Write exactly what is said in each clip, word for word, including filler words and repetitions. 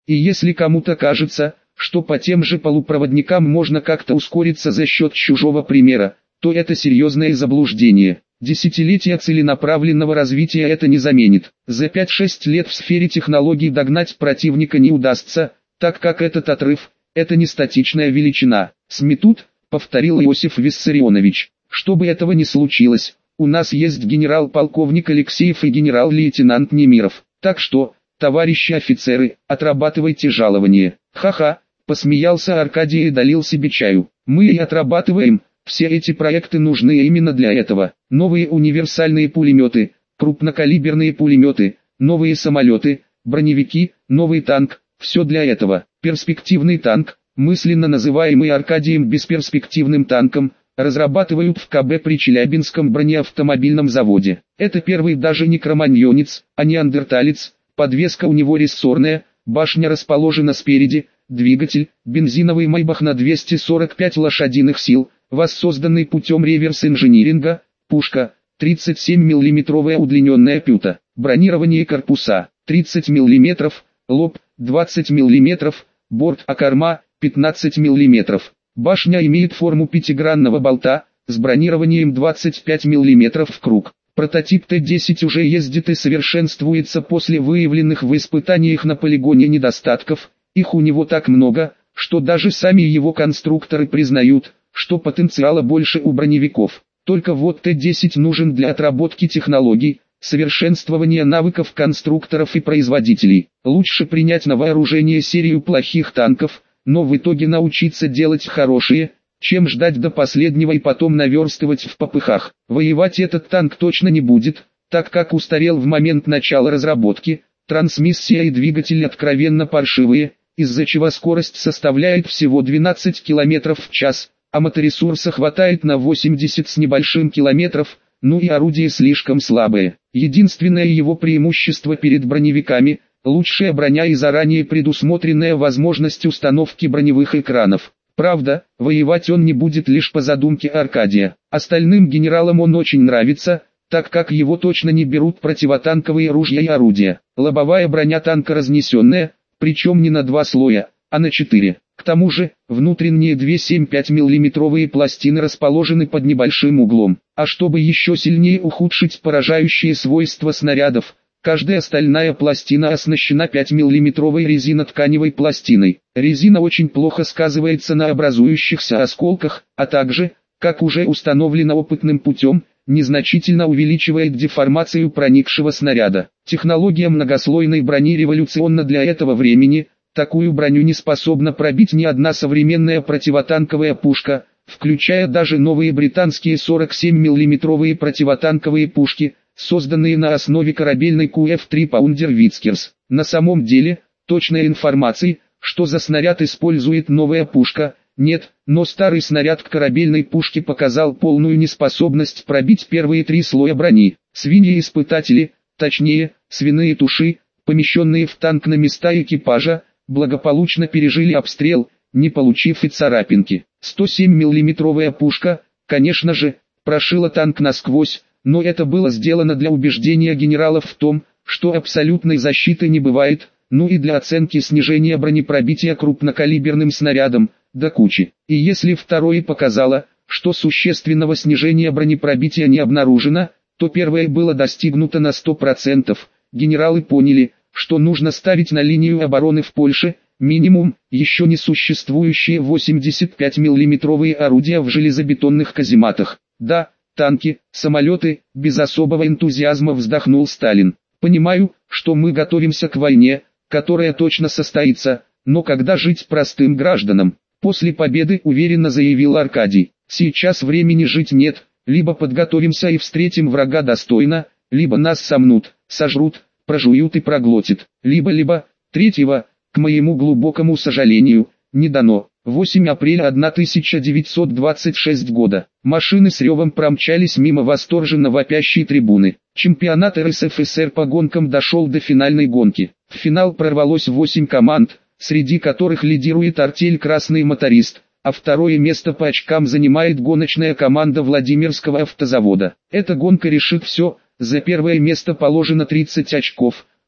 И если кому-то кажется, что по тем же полупроводникам можно как-то ускориться за счет чужого примера, то это серьезное заблуждение. Десятилетия целенаправленного развития это не заменит. За пять-шесть лет в сфере технологий догнать противника не удастся, так как этот отрыв – это не статичная величина. Сметут, повторил Иосиф Виссарионович. Чтобы этого не случилось, у нас есть генерал-полковник Алексеев и генерал-лейтенант Немиров. Так что, товарищи офицеры, отрабатывайте жалование. Ха-ха, посмеялся Аркадий и долил себе чаю. Мы и отрабатываем. Все эти проекты нужны именно для этого. Новые универсальные пулеметы, крупнокалиберные пулеметы, новые самолеты, броневики, новый танк. Все для этого. Перспективный танк, мысленно называемый Аркадием бесперспективным танком, разрабатывают в ка бэ при Челябинском бронеавтомобильном заводе. Это первый даже не кроманьонец, а неандерталец, подвеска у него рессорная, башня расположена спереди, двигатель, бензиновый Майбах на двести сорок пять лошадиных сил, воссозданный путем реверс-инжиниринга, пушка, тридцать семь миллиметровая удлиненная пюта, бронирование корпуса, тридцать миллиметров, лоб, двадцать миллиметров, борт, а корма, пятнадцать миллиметров. Башня имеет форму пятигранного болта, с бронированием двадцать пять миллиметров в круг. Прототип Т десять уже ездит и совершенствуется после выявленных в испытаниях на полигоне недостатков. Их у него так много, что даже сами его конструкторы признают, что потенциала больше у броневиков. Только вот Т десять нужен для отработки технологий, совершенствования навыков конструкторов и производителей. Лучше принять на вооружение серию плохих танков, но в итоге научиться делать хорошие, чем ждать до последнего и потом наверстывать в попыхах. Воевать этот танк точно не будет, так как устарел в момент начала разработки, трансмиссия и двигатель откровенно паршивые, из-за чего скорость составляет всего двенадцать километров в час, а моторесурса хватает на восемьдесят с небольшим километров, ну и орудие слишком слабое. Единственное его преимущество перед броневиками – лучшая броня и заранее предусмотренная возможность установки броневых экранов. Правда, воевать он не будет лишь по задумке Аркадия. Остальным генералам он очень нравится, так как его точно не берут противотанковые ружья и орудия. Лобовая броня танка разнесенная, причем не на два слоя, а на четыре. К тому же, внутренние две семь пять миллиметровые пластины расположены под небольшим углом. А чтобы еще сильнее ухудшить поражающие свойства снарядов, каждая стальная пластина оснащена пять миллиметровой резинотканевой пластиной. Резина очень плохо сказывается на образующихся осколках, а также, как уже установлено опытным путем, незначительно увеличивает деформацию проникшего снаряда. Технология многослойной брони революционна для этого времени, такую броню не способна пробить ни одна современная противотанковая пушка, включая даже новые британские сорок семь миллиметровые противотанковые пушки, созданные на основе корабельной Q F три Pounder Whiskers. На самом деле, точной информации, что за снаряд использует новая пушка, нет, но старый снаряд к корабельной пушке показал полную неспособность пробить первые три слоя брони. Свиньи-испытатели, точнее, свиные туши, помещенные в танк на места экипажа, благополучно пережили обстрел, не получив и царапинки. сто семь миллиметровая пушка, конечно же, прошила танк насквозь, но это было сделано для убеждения генералов в том, что абсолютной защиты не бывает, ну и для оценки снижения бронепробития крупнокалиберным снарядом, до кучи. И если второе показало, что существенного снижения бронепробития не обнаружено, то первое было достигнуто на сто процентов. Генералы поняли, что нужно ставить на линию обороны в Польше, минимум, еще не существующие восемьдесят пять миллиметровые орудия в железобетонных казематах. Да, танки, самолеты, без особого энтузиазма вздохнул Сталин. Понимаю, что мы готовимся к войне, которая точно состоится, но когда жить простым гражданам? После победы уверенно заявил Аркадий. Сейчас времени жить нет, либо подготовимся и встретим врага достойно, либо нас сомнут, сожрут, прожуют и проглотят. Либо-либо, третьего, к моему глубокому сожалению, не дано. восьмого апреля тысяча девятьсот двадцать шестого года. Машины с ревом промчались мимо восторженно вопящей трибуны. Чемпионат Эр Эс Эф Эс Эр по гонкам дошел до финальной гонки. В финал прорвалось восемь команд, среди которых лидирует артель «Красный моторист», а второе место по очкам занимает гоночная команда Владимирского автозавода. Эта гонка решит все, за первое место положено тридцать очков,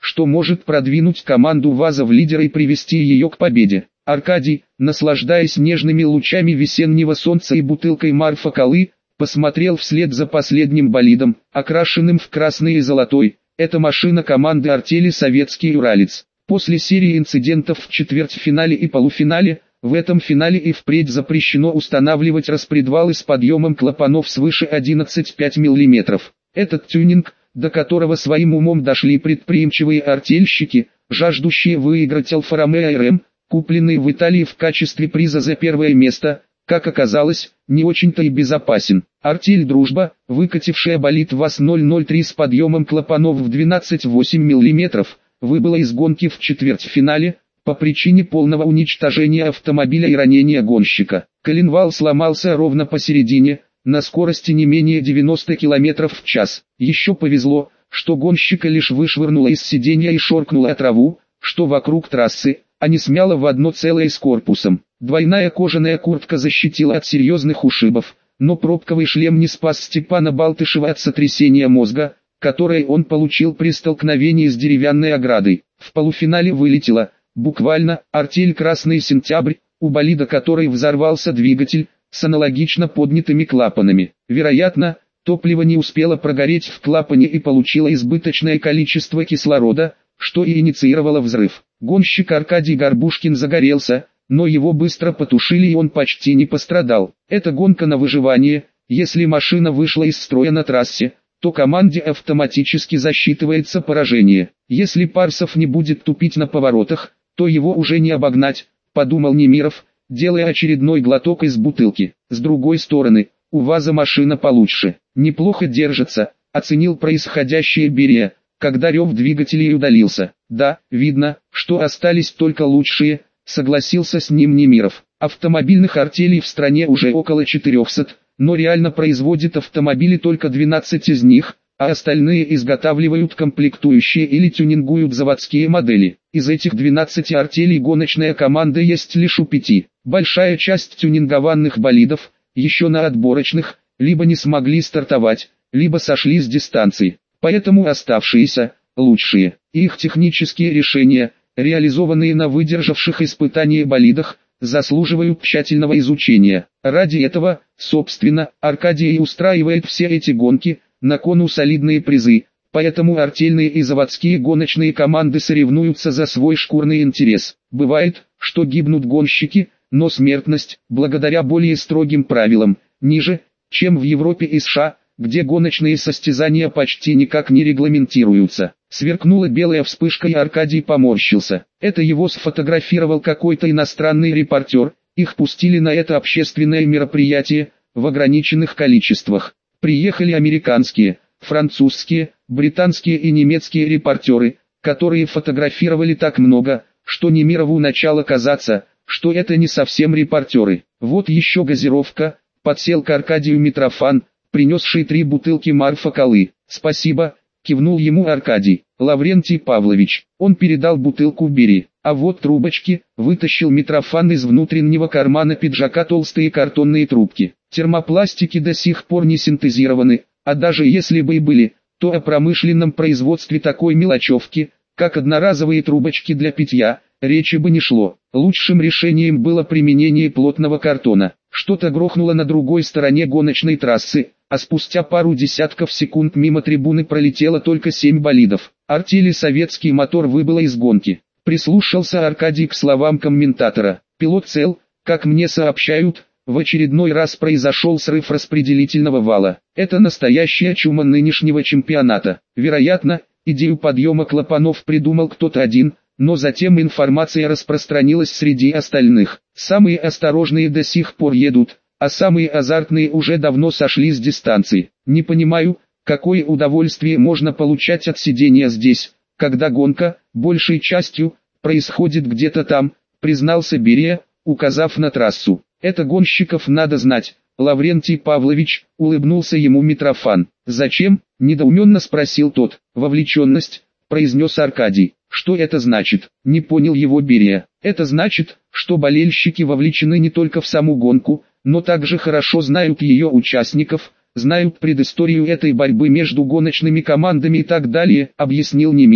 что может продвинуть команду ВАЗа в лидера и привести ее к победе. Аркадий, наслаждаясь нежными лучами весеннего солнца и бутылкой Марфа-Колы, посмотрел вслед за последним болидом, окрашенным в красный и золотой. Это машина команды артели «Советский Уралец». После серии инцидентов в четвертьфинале и полуфинале, в этом финале и впредь запрещено устанавливать распредвалы с подъемом клапанов свыше одиннадцати целых пяти десятых миллиметров. Этот тюнинг, до которого своим умом дошли предприимчивые артельщики, жаждущие выиграть Альфа-Ромео эр эм, купленный в Италии в качестве приза за первое место, как оказалось, не очень-то и безопасен. Артель «Дружба», выкатившая болид ВАЗ ноль ноль три с подъемом клапанов в двенадцать целых восемь десятых миллиметров, выбыла из гонки в четвертьфинале, по причине полного уничтожения автомобиля и ранения гонщика. Коленвал сломался ровно посередине, на скорости не менее девяноста километров в час. Еще повезло, что гонщика лишь вышвырнуло из сиденья и шоркнуло о траву, что вокруг трассы, а не смяло в одно целое с корпусом. Двойная кожаная куртка защитила от серьезных ушибов, но пробковый шлем не спас Степана Балтышева от сотрясения мозга, которое он получил при столкновении с деревянной оградой. В полуфинале вылетела, буквально, артель «Красный Сентябрь», у болида которой взорвался двигатель, с аналогично поднятыми клапанами. Вероятно, топливо не успело прогореть в клапане и получило избыточное количество кислорода, что и инициировало взрыв. Гонщик Аркадий Горбушкин загорелся, но его быстро потушили и он почти не пострадал. Это гонка на выживание. Если машина вышла из строя на трассе, то команде автоматически засчитывается поражение. Если Парсов не будет тупить на поворотах, то его уже не обогнать, подумал Немиров, делая очередной глоток из бутылки. С другой стороны, у ВАЗа машина получше. Неплохо держится, оценил происходящее Берия, когда рев двигателей удалился. Да, видно, что остались только лучшие, согласился с ним Немиров. Автомобильных артелей в стране уже около четырехсот, но реально производит автомобили только двенадцать из них, а остальные изготавливают комплектующие или тюнингуют заводские модели. Из этих двенадцати артелей гоночная команда есть лишь у пяти. Большая часть тюнингованных болидов, еще на отборочных, либо не смогли стартовать, либо сошли с дистанции. Поэтому оставшиеся, лучшие, их технические решения, реализованные на выдержавших испытания болидах, заслуживают тщательного изучения. Ради этого, собственно, Аркадий и устраивает все эти гонки, на кону солидные призы, поэтому артельные и заводские гоночные команды соревнуются за свой шкурный интерес. Бывает, что гибнут гонщики, но смертность, благодаря более строгим правилам, ниже, чем в Европе и США, где гоночные состязания почти никак не регламентируются. Сверкнула белая вспышка и Аркадий поморщился. Это его сфотографировал какой-то иностранный репортер, их пустили на это общественное мероприятие, в ограниченных количествах. Приехали американские, французские, британские и немецкие репортеры, которые фотографировали так много, что Немирову начало казаться, что это не совсем репортеры. Вот еще газировка, подсел к Аркадию Митрофан, принесший три бутылки Марфа-Колы. «Спасибо», кивнул ему Аркадий. «Лаврентий Павлович». Он передал бутылку Берии. «А вот трубочки», вытащил Митрофан из внутреннего кармана пиджака толстые картонные трубки. Термопластики до сих пор не синтезированы, а даже если бы и были, то о промышленном производстве такой мелочевки, как одноразовые трубочки для питья, речи бы не шло. Лучшим решением было применение плотного картона. Что-то грохнуло на другой стороне гоночной трассы, а спустя пару десятков секунд мимо трибуны пролетело только семь болидов. Артели «Советский мотор» выбыло из гонки. Прислушался Аркадий к словам комментатора. Пилот цел, как мне сообщают, в очередной раз произошел срыв распределительного вала. Это настоящая чума нынешнего чемпионата. Вероятно, идею подъема клапанов придумал кто-то один, но затем информация распространилась среди остальных. Самые осторожные до сих пор едут, а самые азартные уже давно сошли с дистанции. Не понимаю, какое удовольствие можно получать от сидения здесь, когда гонка, большей частью, происходит где-то там, признался Берия, указав на трассу. Это гонщиков надо знать, Лаврентий Павлович, улыбнулся ему Митрофан. Зачем? Недоуменно спросил тот. Вовлеченность, произнес Аркадий. Что это значит? Не понял его Берия. Это значит, что болельщики вовлечены не только в саму гонку, но также хорошо знают ее участников, знают предысторию этой борьбы между гоночными командами и так далее, объяснил Немиров.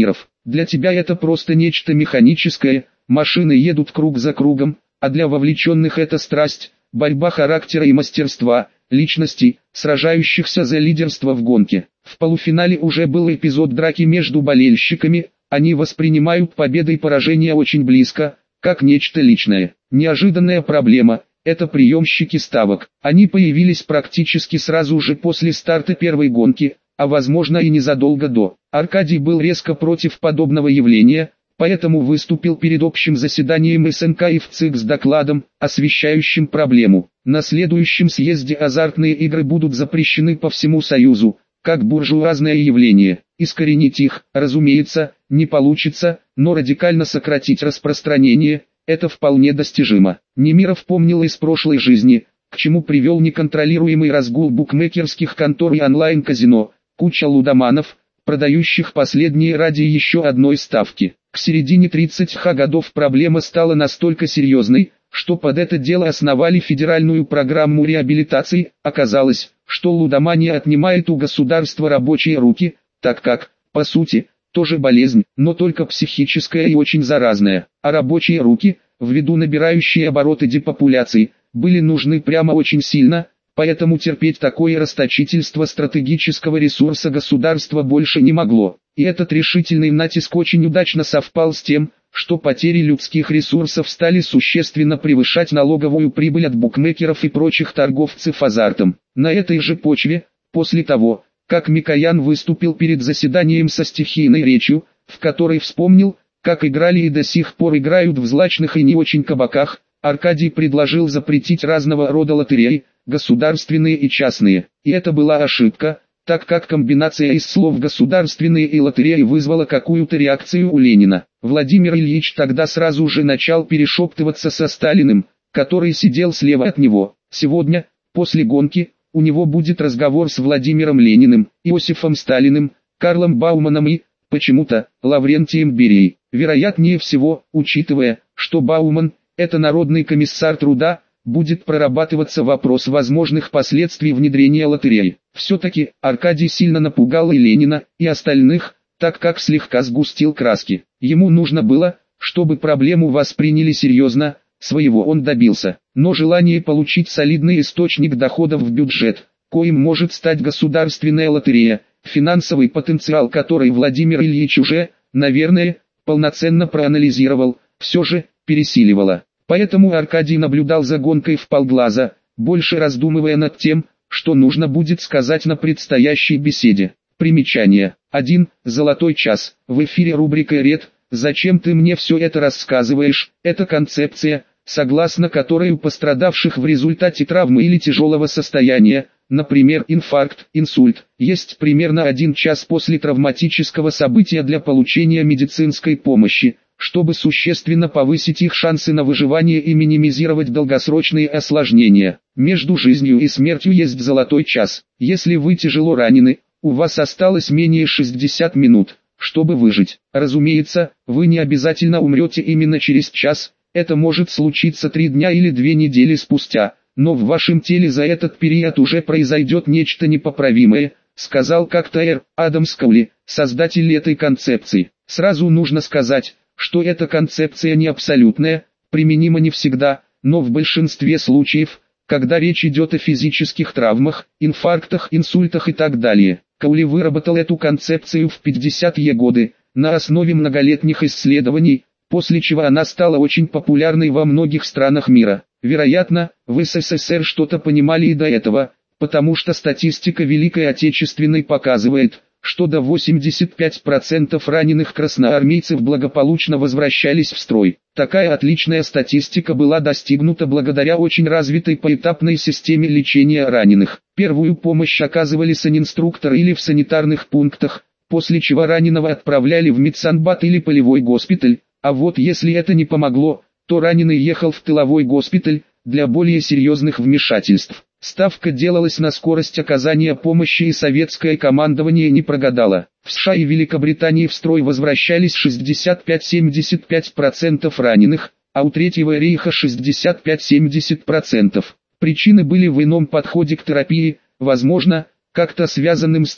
Для тебя это просто нечто механическое, машины едут круг за кругом, а для вовлеченных это страсть, борьба характера и мастерства, личностей, сражающихся за лидерство в гонке. В полуфинале уже был эпизод драки между болельщиками, они воспринимают победы и поражения очень близко, как нечто личное. Неожиданная проблема – это приемщики ставок. Они появились практически сразу же после старта первой гонки, а возможно и незадолго до. Аркадий был резко против подобного явления, поэтому выступил перед общим заседанием СНК и в ЦИК с докладом, освещающим проблему. На следующем съезде азартные игры будут запрещены по всему Союзу, как буржуазное явление. Искоренить их, разумеется, не получится, но радикально сократить распространение – это вполне достижимо. Немиров помнил из прошлой жизни, к чему привел неконтролируемый разгул букмекерских контор и онлайн-казино, куча лудоманов, продающих последние ради еще одной ставки. К середине тридцатых годов проблема стала настолько серьезной, что под это дело основали федеральную программу реабилитации. Оказалось, что лудомания отнимает у государства рабочие руки, так как, по сути, тоже болезнь, но только психическая и очень заразная. А рабочие руки, ввиду набирающей обороты депопуляции, были нужны прямо очень сильно, поэтому терпеть такое расточительство стратегического ресурса государства больше не могло. И этот решительный натиск очень удачно совпал с тем, что потери людских ресурсов стали существенно превышать налоговую прибыль от букмекеров и прочих торговцев азартом. На этой же почве, после того, как Микоян выступил перед заседанием со стихийной речью, в которой вспомнил, как играли и до сих пор играют в злачных и не очень кабаках, Аркадий предложил запретить разного рода лотереи, государственные и частные. И это была ошибка, так как комбинация из слов «государственные» и «лотереи» вызвала какую-то реакцию у Ленина. Владимир Ильич тогда сразу же начал перешептываться со Сталиным, который сидел слева от него. Сегодня, после гонки, у него будет разговор с Владимиром Лениным, Иосифом Сталиным, Карлом Бауманом и, почему-то, Лаврентием Берией. Вероятнее всего, учитывая, что Бауман – это народный комиссар труда, будет прорабатываться вопрос возможных последствий внедрения лотереи. Все-таки Аркадий сильно напугал и Ленина, и остальных, так как слегка сгустил краски. Ему нужно было, чтобы проблему восприняли серьезно, своего он добился. Но желание получить солидный источник доходов в бюджет, коим может стать государственная лотерея, финансовый потенциал которой Владимир Ильич уже, наверное, полноценно проанализировал, все же, пересиливало. Поэтому Аркадий наблюдал за гонкой вполглаза, больше раздумывая над тем, что нужно будет сказать на предстоящей беседе. Примечание. один. Золотой час. В эфире рубрика «Ред. Зачем ты мне все это рассказываешь?» Это концепция, согласно которой у пострадавших в результате травмы или тяжелого состояния, например инфаркт, инсульт, есть примерно один час после травматического события для получения медицинской помощи, чтобы существенно повысить их шансы на выживание и минимизировать долгосрочные осложнения. Между жизнью и смертью есть золотой час. Если вы тяжело ранены, у вас осталось менее шестидесяти минут, чтобы выжить. Разумеется, вы не обязательно умрете именно через час, это может случиться три дня или две недели спустя, но в вашем теле за этот период уже произойдет нечто непоправимое, сказал как-то Р. Адамс Коули, создатель этой концепции. Сразу нужно сказать, что эта концепция не абсолютная, применима не всегда, но в большинстве случаев, когда речь идет о физических травмах, инфарктах, инсультах и так далее. Коули выработал эту концепцию в пятидесятые годы, на основе многолетних исследований, после чего она стала очень популярной во многих странах мира. Вероятно, в СССР что-то понимали и до этого, потому что статистика Великой Отечественной показывает, что до восьмидесяти пяти процентов раненых красноармейцев благополучно возвращались в строй. Такая отличная статистика была достигнута благодаря очень развитой поэтапной системе лечения раненых. Первую помощь оказывали санинструкторы или в санитарных пунктах, после чего раненого отправляли в медсанбат или полевой госпиталь, а вот если это не помогло, то раненый ехал в тыловой госпиталь, для более серьезных вмешательств. Ставка делалась на скорость оказания помощи, и советское командование не прогадало. В США и Великобритании в строй возвращались шестьдесят пять — семьдесят пять процентов раненых, а у Третьего рейха шестьдесят пять — семьдесят процентов. Причины были в ином подходе к терапии, возможно, как-то связанным с тем,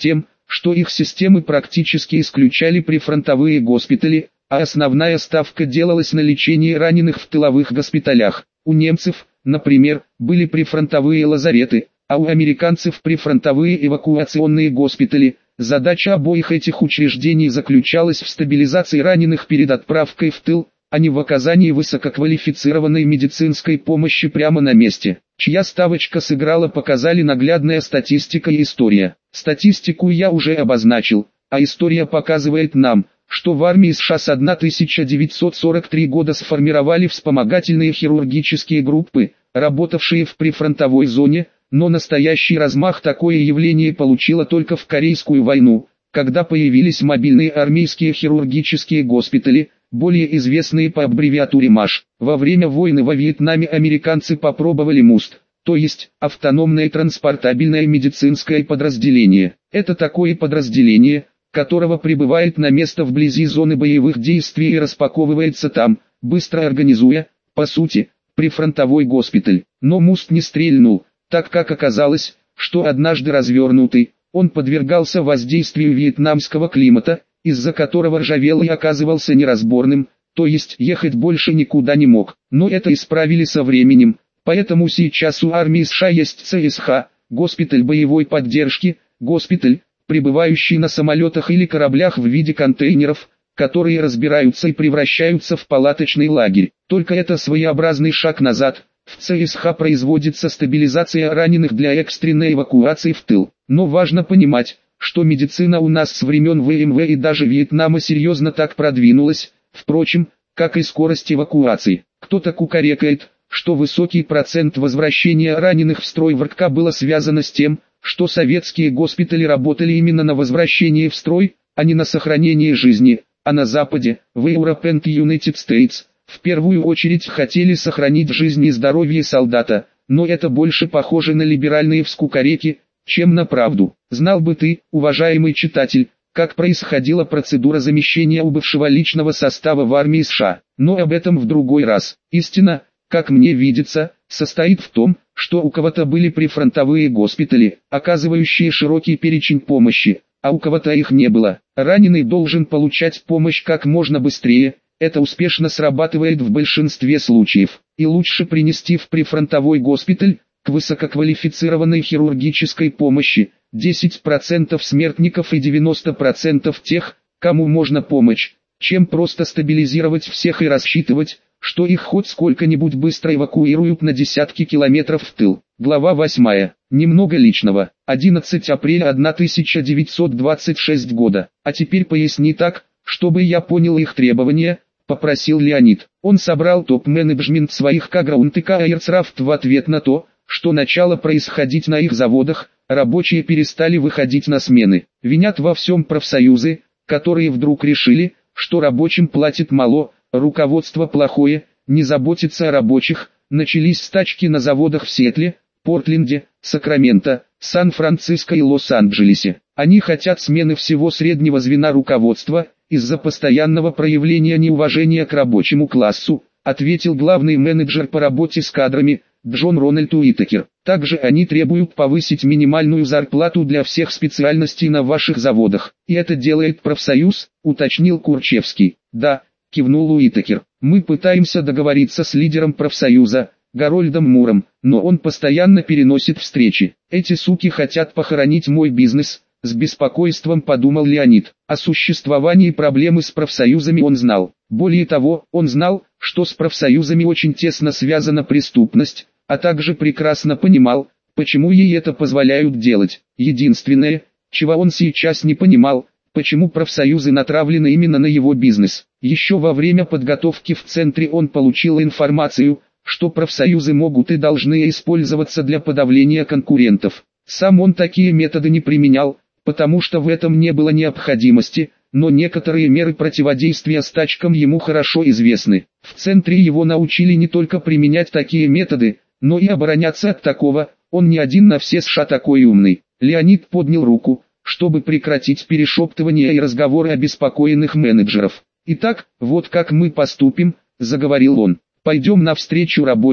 что их системы практически исключали прифронтовые госпитали, а основная ставка делалась на лечении раненых в тыловых госпиталях. У немцев, например, были прифронтовые лазареты, а у американцев прифронтовые эвакуационные госпитали. Задача обоих этих учреждений заключалась в стабилизации раненых перед отправкой в тыл, а не в оказании высококвалифицированной медицинской помощи прямо на месте. Чья ставочка сыграла, показали наглядная статистика и история. Статистику я уже обозначил, а история показывает нам, что в армии США с тысяча девятьсот сорок третьего года сформировали вспомогательные хирургические группы, работавшие в прифронтовой зоне, но настоящий размах такое явление получило только в Корейскую войну, когда появились мобильные армейские хирургические госпитали, более известные по аббревиатуре МАШ. Во время войны во Вьетнаме американцы попробовали МУСТ, то есть автономное транспортабельное медицинское подразделение. Это такое подразделение, которого прибывает на место вблизи зоны боевых действий и распаковывается там, быстро организуя, по сути, прифронтовой госпиталь. Но МУСТ не стрельнул, так как оказалось, что однажды развернутый, он подвергался воздействию вьетнамского климата, из-за которого ржавел и оказывался неразборным, то есть ехать больше никуда не мог. Но это исправили со временем, поэтому сейчас у армии США есть ЦСХ, госпиталь боевой поддержки, госпиталь, прибывающий на самолетах или кораблях в виде контейнеров, которые разбираются и превращаются в палаточный лагерь. Только это своеобразный шаг назад. В ЦСХ производится стабилизация раненых для экстренной эвакуации в тыл. Но важно понимать, что медицина у нас с времен ВМВ и даже Вьетнама серьезно так продвинулась, впрочем, как и скорость эвакуации. Кто-то кукарекает, что высокий процент возвращения раненых в строй в РК было связано с тем, что советские госпитали работали именно на возвращение в строй, а не на сохранение жизни, а на Западе, в Europe and United States, в первую очередь хотели сохранить жизнь и здоровье солдата, но это больше похоже на либеральные вскукареки, чем на правду. Знал бы ты, уважаемый читатель, как происходила процедура замещения убывшего личного состава в армии США, но об этом в другой раз. Истина, как мне видится, состоит в том, что у кого-то были прифронтовые госпитали, оказывающие широкий перечень помощи, а у кого-то их не было. Раненый должен получать помощь как можно быстрее, это успешно срабатывает в большинстве случаев, и лучше принести в прифронтовой госпиталь, к высококвалифицированной хирургической помощи, десять процентов смертников и девяносто процентов тех, кому можно помочь, чем просто стабилизировать всех и рассчитывать, что их хоть сколько-нибудь быстро эвакуируют на десятки километров в тыл. Глава восьмая. Немного личного. одиннадцатого апреля тысяча девятьсот двадцать шестого года. А теперь поясни так, чтобы я понял их требования, попросил Леонид. Он собрал топ-менеджмент своих Каграунд и Каэрцрафт в ответ на то, что начало происходить на их заводах, рабочие перестали выходить на смены. Винят во всем профсоюзы, которые вдруг решили, что рабочим платят мало, руководство плохое, не заботится о рабочих. Начались стачки на заводах в Сиэтле, Портленде, Сакраменто, Сан-Франциско и Лос-Анджелесе. Они хотят смены всего среднего звена руководства, из-за постоянного проявления неуважения к рабочему классу, ответил главный менеджер по работе с кадрами, Джон Рональд Уитакер. Также они требуют повысить минимальную зарплату для всех специальностей на ваших заводах. И это делает профсоюз, уточнил Курчевский. Да, кивнул Уитакер. Мы пытаемся договориться с лидером профсоюза, Гарольдом Муром, но он постоянно переносит встречи. Эти суки хотят похоронить мой бизнес, с беспокойством подумал Леонид. О существовании проблемы с профсоюзами он знал. Более того, он знал, что с профсоюзами очень тесно связана преступность, а также прекрасно понимал, почему ей это позволяют делать. Единственное, чего он сейчас не понимал, почему профсоюзы натравлены именно на его бизнес. Еще во время подготовки в центре он получил информацию, что профсоюзы могут и должны использоваться для подавления конкурентов. Сам он такие методы не применял, потому что в этом не было необходимости, но некоторые меры противодействия стачкам ему хорошо известны. В центре его научили не только применять такие методы, но и обороняться от такого. Он не один на все США такой умный. Леонид поднял руку, чтобы прекратить перешептывание и разговоры обеспокоенных менеджеров. «Итак, вот как мы поступим», — заговорил он. «Пойдем навстречу рабочим,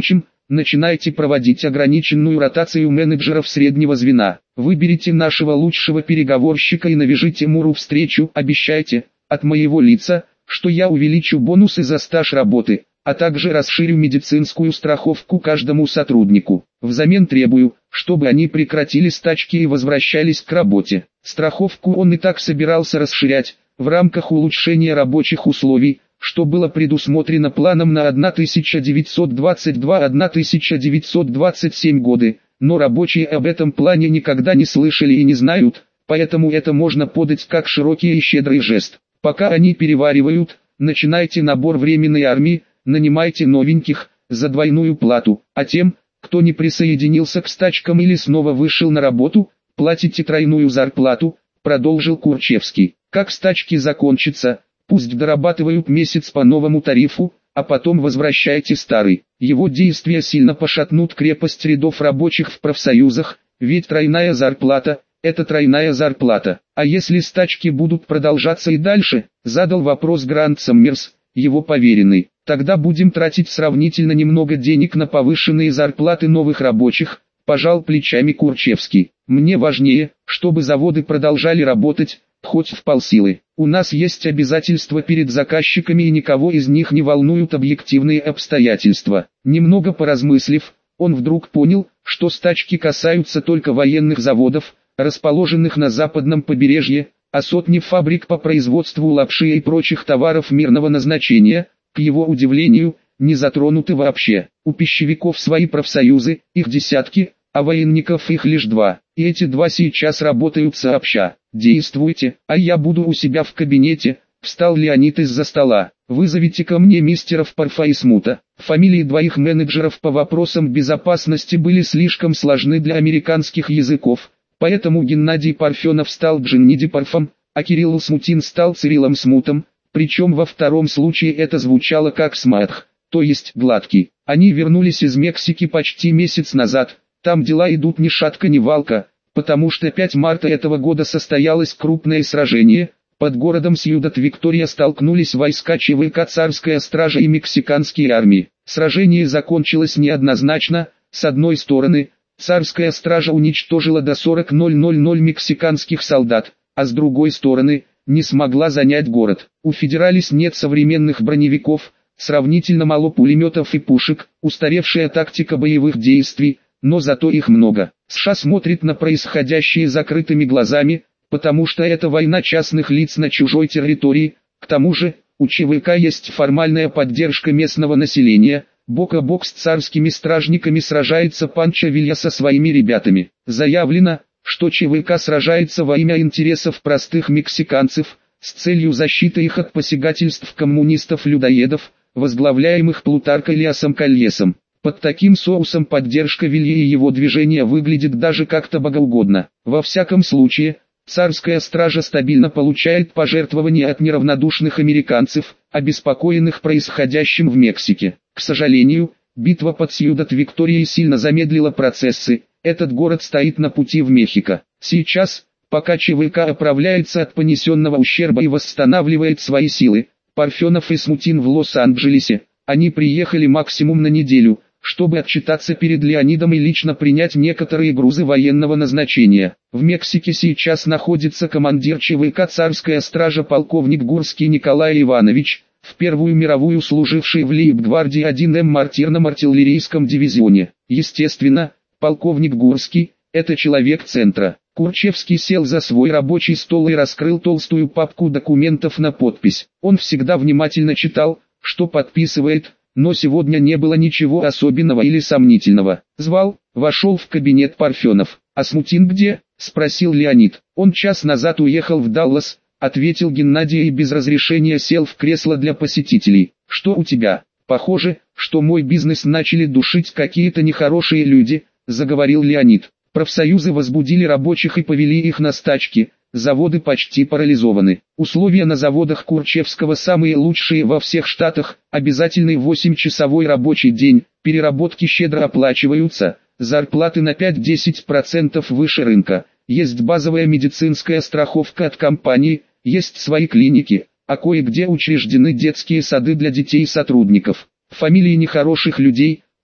начинайте проводить ограниченную ротацию менеджеров среднего звена. Выберите нашего лучшего переговорщика и навяжите Муру встречу. Обещайте, от моего лица, что я увеличу бонусы за стаж работы, а также расширю медицинскую страховку каждому сотруднику. Взамен требую, чтобы они прекратили стачки и возвращались к работе. Страховку он и так собирался расширять, в рамках улучшения рабочих условий, что было предусмотрено планом на тысяча девятьсот двадцать два — тысяча девятьсот двадцать семь годы, но рабочие об этом плане никогда не слышали и не знают, поэтому это можно подать как широкий и щедрый жест. Пока они переваривают, начинайте набор временной армии, нанимайте новеньких, за двойную плату, а тем, кто не присоединился к стачкам или снова вышел на работу, платите тройную зарплату, продолжил Курчевский. Как стачки закончатся, пусть дорабатывают месяц по новому тарифу, а потом возвращайте старый. Его действия сильно пошатнут крепость рядов рабочих в профсоюзах, ведь тройная зарплата – это тройная зарплата. А если стачки будут продолжаться и дальше, задал вопрос Грант Саммерс, его поверенный, тогда будем тратить сравнительно немного денег на повышенные зарплаты новых рабочих, пожал плечами Курчевский. Мне важнее, чтобы заводы продолжали работать, хоть в полсилы. У нас есть обязательства перед заказчиками и никого из них не волнуют объективные обстоятельства. Немного поразмыслив, он вдруг понял, что стачки касаются только военных заводов, расположенных на западном побережье, а сотни фабрик по производству лапши и прочих товаров мирного назначения, к его удивлению, не затронуты вообще. У пищевиков свои профсоюзы, их десятки, а военников их лишь два, и эти два сейчас работают сообща. Действуйте, а я буду у себя в кабинете. Встал Леонид из-за стола. Вызовите ко мне мистеров Парфа и Смута. Фамилии двоих менеджеров по вопросам безопасности были слишком сложны для американских языков, поэтому Геннадий Парфенов стал Джинниди Парфом, а Кирилл Смутин стал Цириллом Смутом, причем во втором случае это звучало как Сматх, то есть гладкий. Они вернулись из Мексики почти месяц назад. Там дела идут ни шатка ни валка, потому что пятого марта этого года состоялось крупное сражение. Под городом Сьюдад-Виктория столкнулись войска ЧВК «Царская стража» и мексиканские армии. Сражение закончилось неоднозначно. С одной стороны, «Царская стража» уничтожила до сорок тысяч мексиканских солдат, а с другой стороны, не смогла занять город. У федералис нет современных броневиков, сравнительно мало пулеметов и пушек, устаревшая тактика боевых действий, но зато их много. США смотрит на происходящее закрытыми глазами, потому что это война частных лиц на чужой территории. К тому же, у ЧВК есть формальная поддержка местного населения. Бок о бок с царскими стражниками сражается Панчо Вилья со своими ребятами. Заявлено, что ЧВК сражается во имя интересов простых мексиканцев, с целью защиты их от посягательств коммунистов-людоедов, возглавляемых Плутарко Элиасом Кальесом. Под таким соусом поддержка Вильи и его движения выглядит даже как-то богоугодно. Во всяком случае, царская стража стабильно получает пожертвования от неравнодушных американцев, обеспокоенных происходящим в Мексике. К сожалению, битва под Сьюдад-Викторией сильно замедлила процессы. Этот город стоит на пути в Мехико. Сейчас, пока ЧВК оправляется от понесенного ущерба и восстанавливает свои силы, Парфенов и Смутин в Лос-Анджелесе, они приехали максимум на неделю, чтобы отчитаться перед Леонидом и лично принять некоторые грузы военного назначения. В Мексике сейчас находится командир ЧВК «Царская стража» полковник Гурский Николай Иванович, в Первую мировую служивший в лейб-гвардии один эм Мартирном артиллерийском дивизионе. Естественно, полковник Гурский – это человек центра. Курчевский сел за свой рабочий стол и раскрыл толстую папку документов на подпись. Он всегда внимательно читал, что подписывает, но сегодня не было ничего особенного или сомнительного. Звал, вошел в кабинет Парфенов. «А Смутин где?» – спросил Леонид. «Он час назад уехал в Даллас», – ответил Геннадий и без разрешения сел в кресло для посетителей. «Что у тебя? Похоже, что мой бизнес начали душить какие-то нехорошие люди», – заговорил Леонид. «Профсоюзы возбудили рабочих и повели их на стачки. Заводы почти парализованы. Условия на заводах Курчевского самые лучшие во всех штатах, обязательный восьмичасовой рабочий день, переработки щедро оплачиваются, зарплаты на пять-десять процентов выше рынка, есть базовая медицинская страховка от компании, есть свои клиники, а кое-где учреждены детские сады для детей и сотрудников. Фамилии нехороших людей,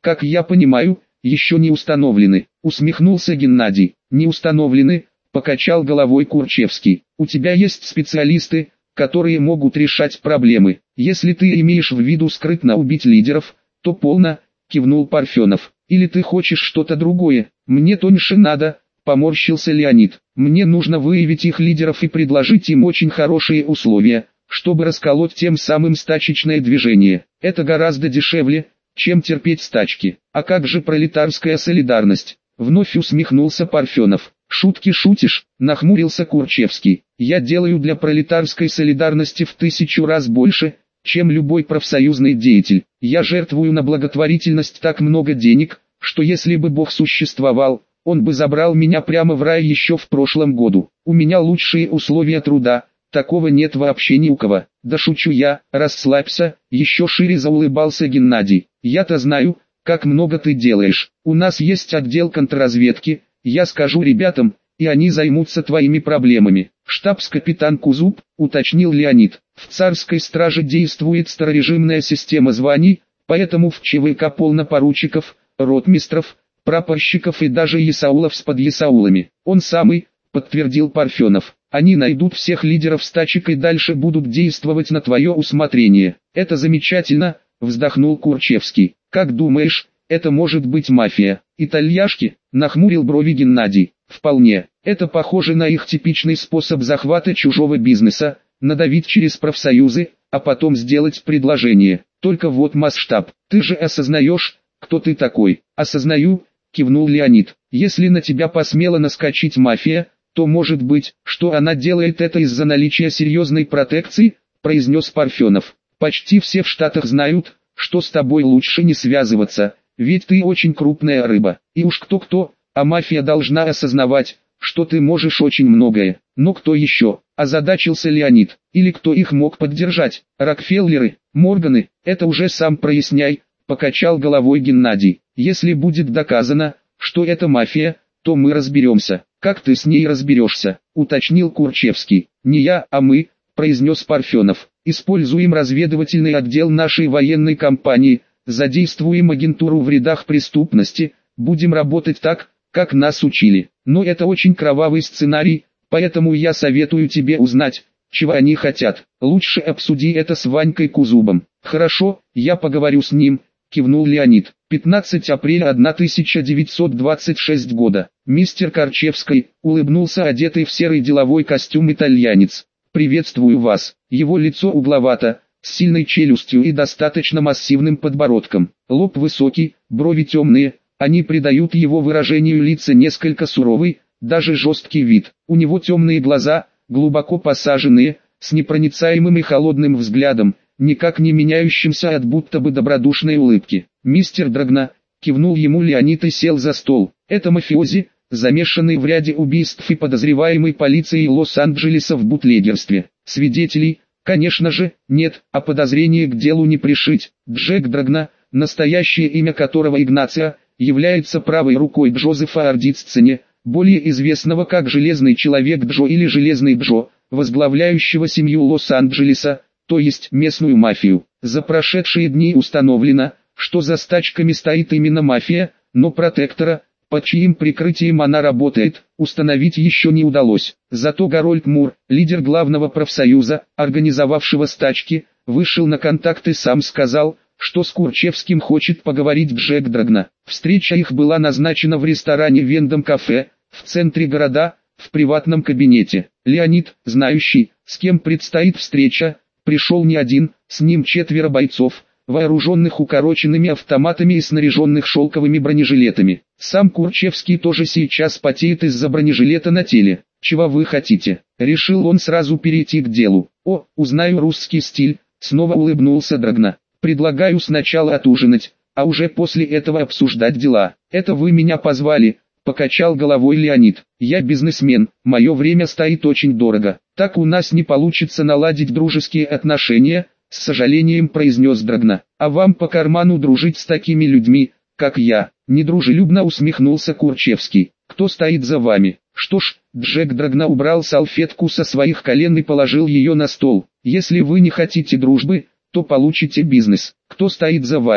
как я понимаю, еще не установлены, усмехнулся Геннадий. Не установлены, покачал головой Курчевский. У тебя есть специалисты, которые могут решать проблемы. Если ты имеешь в виду скрытно убить лидеров, то полно, кивнул Парфенов. Или ты хочешь что-то другое? Мне тоньше надо, поморщился Леонид. Мне нужно выявить их лидеров и предложить им очень хорошие условия, чтобы расколоть тем самым стачечное движение. Это гораздо дешевле, чем терпеть стачки. А как же пролетарская солидарность? Вновь усмехнулся Парфенов. Шутки шутишь, нахмурился Курчевский. Я делаю для пролетарской солидарности в тысячу раз больше, чем любой профсоюзный деятель. Я жертвую на благотворительность так много денег, что если бы Бог существовал, он бы забрал меня прямо в рай еще в прошлом году. У меня лучшие условия труда, такого нет вообще ни у кого. Да шучу я, расслабься, еще шире заулыбался Геннадий. Я-то знаю, как много ты делаешь. У нас есть отдел контрразведки, я скажу ребятам, и они займутся твоими проблемами. Штабс-капитан Кузуб, уточнил Леонид. В царской страже действует старорежимная система званий, поэтому в ЧВК полно поручиков, ротмистров, прапорщиков и даже ясаулов с подъясаулами. Он самый, подтвердил Парфенов. Они найдут всех лидеров стачек и дальше будут действовать на твое усмотрение. Это замечательно, вздохнул Курчевский. Как думаешь, это может быть мафия? Итальяшки? Нахмурил брови Геннадий. Вполне. Это похоже на их типичный способ захвата чужого бизнеса, надавить через профсоюзы, а потом сделать предложение. Только вот масштаб. Ты же осознаешь, кто ты такой? Осознаю, кивнул Леонид. Если на тебя посмела наскочить мафия, то может быть, что она делает это из-за наличия серьезной протекции, произнес Парфенов. Почти все в Штатах знают, что с тобой лучше не связываться, ведь ты очень крупная рыба. И уж кто-кто, а мафия должна осознавать, что ты можешь очень многое. Но кто еще? Озадачился Леонид. Или кто их мог поддержать? Рокфеллеры, Морганы, это уже сам проясняй, покачал головой Геннадий. Если будет доказано, что это мафия, то мы разберемся. Как ты с ней разберешься? Уточнил Курчевский. Не я, а мы, произнес Парфенов. Используем разведывательный отдел нашей военной компании, задействуем агентуру в рядах преступности, будем работать так, как нас учили. Но это очень кровавый сценарий, поэтому я советую тебе узнать, чего они хотят. Лучше обсуди это с Ванькой Кузубом. Хорошо, я поговорю с ним, кивнул Леонид. пятнадцатого апреля тысяча девятьсот двадцать шестого года. Мистер Корчевский, улыбнулся одетый в серый деловой костюм итальянец. Приветствую вас. Его лицо угловато, с сильной челюстью и достаточно массивным подбородком. Лоб высокий, брови темные, они придают его выражению лица несколько суровый, даже жесткий вид. У него темные глаза, глубоко посаженные, с непроницаемым и холодным взглядом, никак не меняющимся от будто бы добродушной улыбки. «Мистер Драгна», кивнул ему Леонид и сел за стол. «Это мафиози, замешанный в ряде убийств и подозреваемый полицией Лос-Анджелеса в бутлегерстве. Свидетелей, конечно же, нет, а подозрения к делу не пришить. Джек Драгна, настоящее имя которого Игнацио, является правой рукой Джозефа Ардиццене, более известного как Железный Человек Джо или Железный Джо, возглавляющего семью Лос-Анджелеса, то есть местную мафию. За прошедшие дни установлено, что за стачками стоит именно мафия, но протектора, под чьим прикрытием она работает, установить еще не удалось. Зато Гарольд Мур, лидер главного профсоюза, организовавшего стачки, вышел на контакт и сам сказал, что с Курчевским хочет поговорить Джек Драгна. Встреча их была назначена в ресторане Вендом Кафе, в центре города, в приватном кабинете. Леонид, знающий, с кем предстоит встреча, пришел не один, с ним четверо бойцов, вооруженных укороченными автоматами и снаряженных шелковыми бронежилетами. Сам Курчевский тоже сейчас потеет из-за бронежилета на теле. «Чего вы хотите?» Решил он сразу перейти к делу. «О, узнаю русский стиль», снова улыбнулся Драгна. «Предлагаю сначала отужинать, а уже после этого обсуждать дела». «Это вы меня позвали», покачал головой Леонид. «Я бизнесмен, мое время стоит очень дорого. Так у нас не получится наладить дружеские отношения», с сожалением произнес Драгна. «А вам по карману дружить с такими людьми, как я?» Недружелюбно усмехнулся Курчевский. «Кто стоит за вами?» «Что ж», Джек Драгна убрал салфетку со своих колен и положил ее на стол. «Если вы не хотите дружбы, то получите бизнес. Кто стоит за вами?»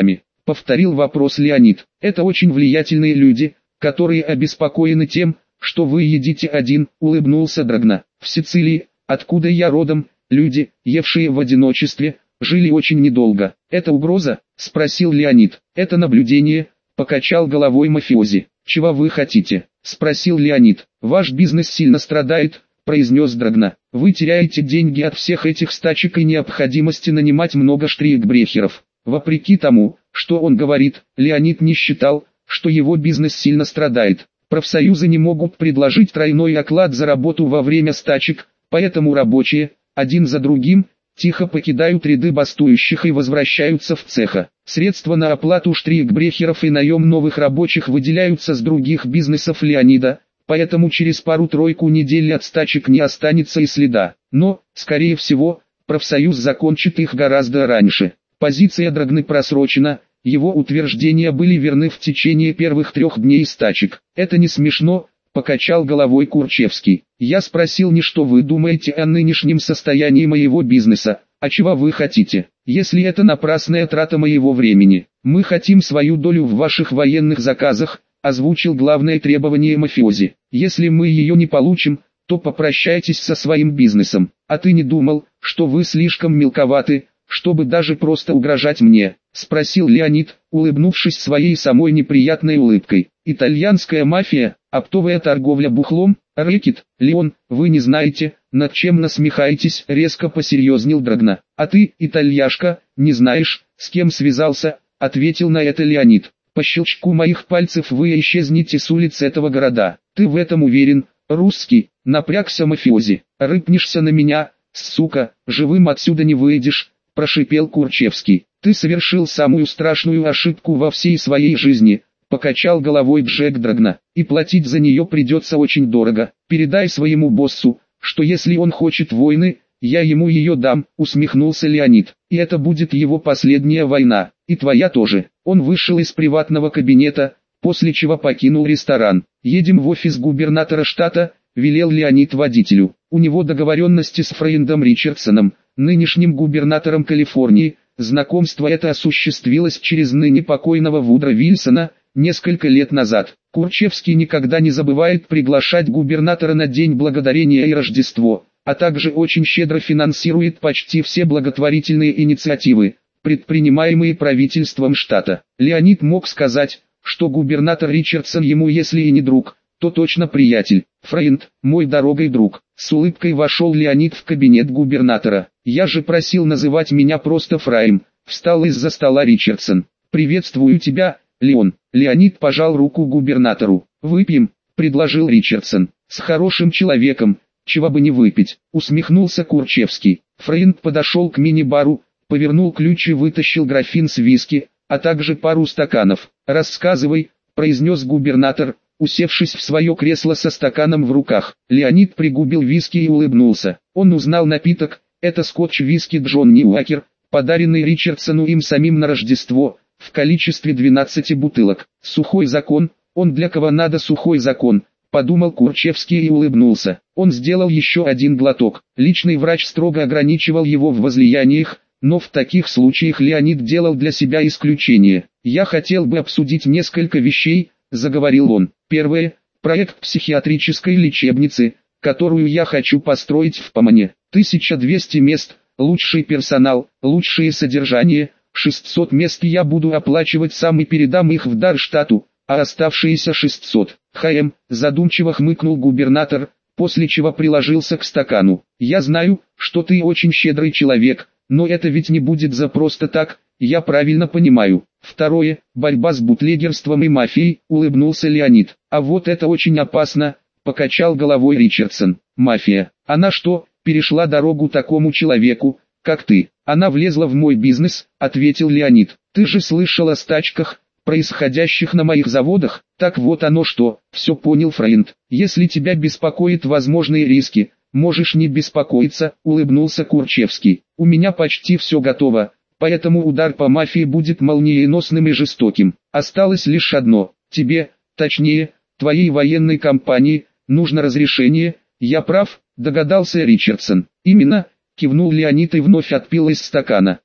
Повторил вопрос Леонид. Это очень влиятельные люди, которые обеспокоены тем, что вы едите один, улыбнулся Драгна. В Сицилии, откуда я родом, люди, евшие в одиночестве, жили очень недолго. Это угроза? Спросил Леонид. Это наблюдение, покачал головой мафиози. Чего вы хотите? Спросил Леонид. Ваш бизнес сильно страдает, произнес Драгна. Вы теряете деньги от всех этих стачек и необходимости нанимать много штрихбрехеров. Вопреки тому, что он говорит, Леонид не считал, что его бизнес сильно страдает. Профсоюзы не могут предложить тройной оклад за работу во время стачек, поэтому рабочие, один за другим, тихо покидают ряды бастующих и возвращаются в цеха. Средства на оплату штрихбрехеров и наем новых рабочих выделяются с других бизнесов Леонида, поэтому через пару-тройку недель от стачек не останется и следа. Но, скорее всего, профсоюз закончит их гораздо раньше. Позиция Драгны просрочена, его утверждения были верны в течение первых трех дней стачек. Это не смешно, покачал головой Курчевский. Я спросил не что вы думаете о нынешнем состоянии моего бизнеса, а чего вы хотите. Если это напрасная трата моего времени, мы хотим свою долю в ваших военных заказах, озвучил главное требование мафиози. Если мы ее не получим, то попрощайтесь со своим бизнесом. А ты не думал, что вы слишком мелковаты, чтобы даже просто угрожать мне? Спросил Леонид, улыбнувшись своей самой неприятной улыбкой. Итальянская мафия, оптовая торговля бухлом, рэкет, Леон, вы не знаете, над чем насмехаетесь, резко посерьезнел Драгна. А ты, итальяшка, не знаешь, с кем связался, ответил на это Леонид. По щелчку моих пальцев вы исчезнете с улиц этого города. Ты в этом уверен, русский? Напрягся мафиози. Рыпнешься на меня, сука, живым отсюда не выйдешь, прошипел Курчевский. Ты совершил самую страшную ошибку во всей своей жизни, покачал головой Джек Драгна, и платить за нее придется очень дорого. Передай своему боссу, что если он хочет войны, я ему ее дам, усмехнулся Леонид. И это будет его последняя война, и твоя тоже. Он вышел из приватного кабинета, после чего покинул ресторан. Едем в офис губернатора штата, велел Леонид водителю. У него договоренности с Фрейндом Ричардсоном, нынешним губернатором Калифорнии. Знакомство это осуществилось через ныне покойного Вудро Вильсона, несколько лет назад. Курчевский никогда не забывает приглашать губернатора на День Благодарения и Рождество, а также очень щедро финансирует почти все благотворительные инициативы, предпринимаемые правительством штата. Леонид мог сказать, что губернатор Ричардсон ему если и не друг, то точно приятель. Фрейнд, мой дорогой друг. С улыбкой вошел Леонид в кабинет губернатора. Я же просил называть меня просто Фраем. Встал из-за стола Ричардсон. Приветствую тебя, Леон. Леонид пожал руку губернатору. Выпьем, предложил Ричардсон. С хорошим человеком, чего бы не выпить, усмехнулся Курчевский. Фрейнд подошел к мини-бару, повернул ключ и вытащил графин с виски, а также пару стаканов. «Рассказывай», — произнес губернатор, усевшись в свое кресло со стаканом в руках. Леонид пригубил виски и улыбнулся. Он узнал напиток, это скотч-виски Джонни Уокер, подаренный Ричардсону им самим на Рождество, в количестве двенадцати бутылок. Сухой закон, он для кого надо сухой закон, подумал Курчевский и улыбнулся. Он сделал еще один глоток. Личный врач строго ограничивал его в возлияниях, но в таких случаях Леонид делал для себя исключение. «Я хотел бы обсудить несколько вещей», — заговорил он. «Первое — проект психиатрической лечебницы, которую я хочу построить в Помане. тысяча двести мест, лучший персонал, лучшее содержание, шестьсот мест я буду оплачивать сам и передам их в дар штату, а оставшиеся шестьсот. «Хэм», задумчиво хмыкнул губернатор, после чего приложился к стакану. «Я знаю, что ты очень щедрый человек, но это ведь не будет за просто так, я правильно понимаю». «Второе, борьба с бутлегерством и мафией», улыбнулся Леонид. «А вот это очень опасно», покачал головой Ричардсон. «Мафия, она что, перешла дорогу такому человеку, как ты?» «Она влезла в мой бизнес», ответил Леонид. «Ты же слышал о стачках, происходящих на моих заводах?» «Так вот оно что», все понял Фрейнд. «Если тебя беспокоят возможные риски, можешь не беспокоиться», улыбнулся Курчевский. «У меня почти все готово, поэтому удар по мафии будет молниеносным и жестоким. Осталось лишь одно. Тебе, точнее, твоей военной компании, нужно разрешение». «Я прав», догадался Ричардсон. «Именно», кивнул Леонид и вновь отпил из стакана.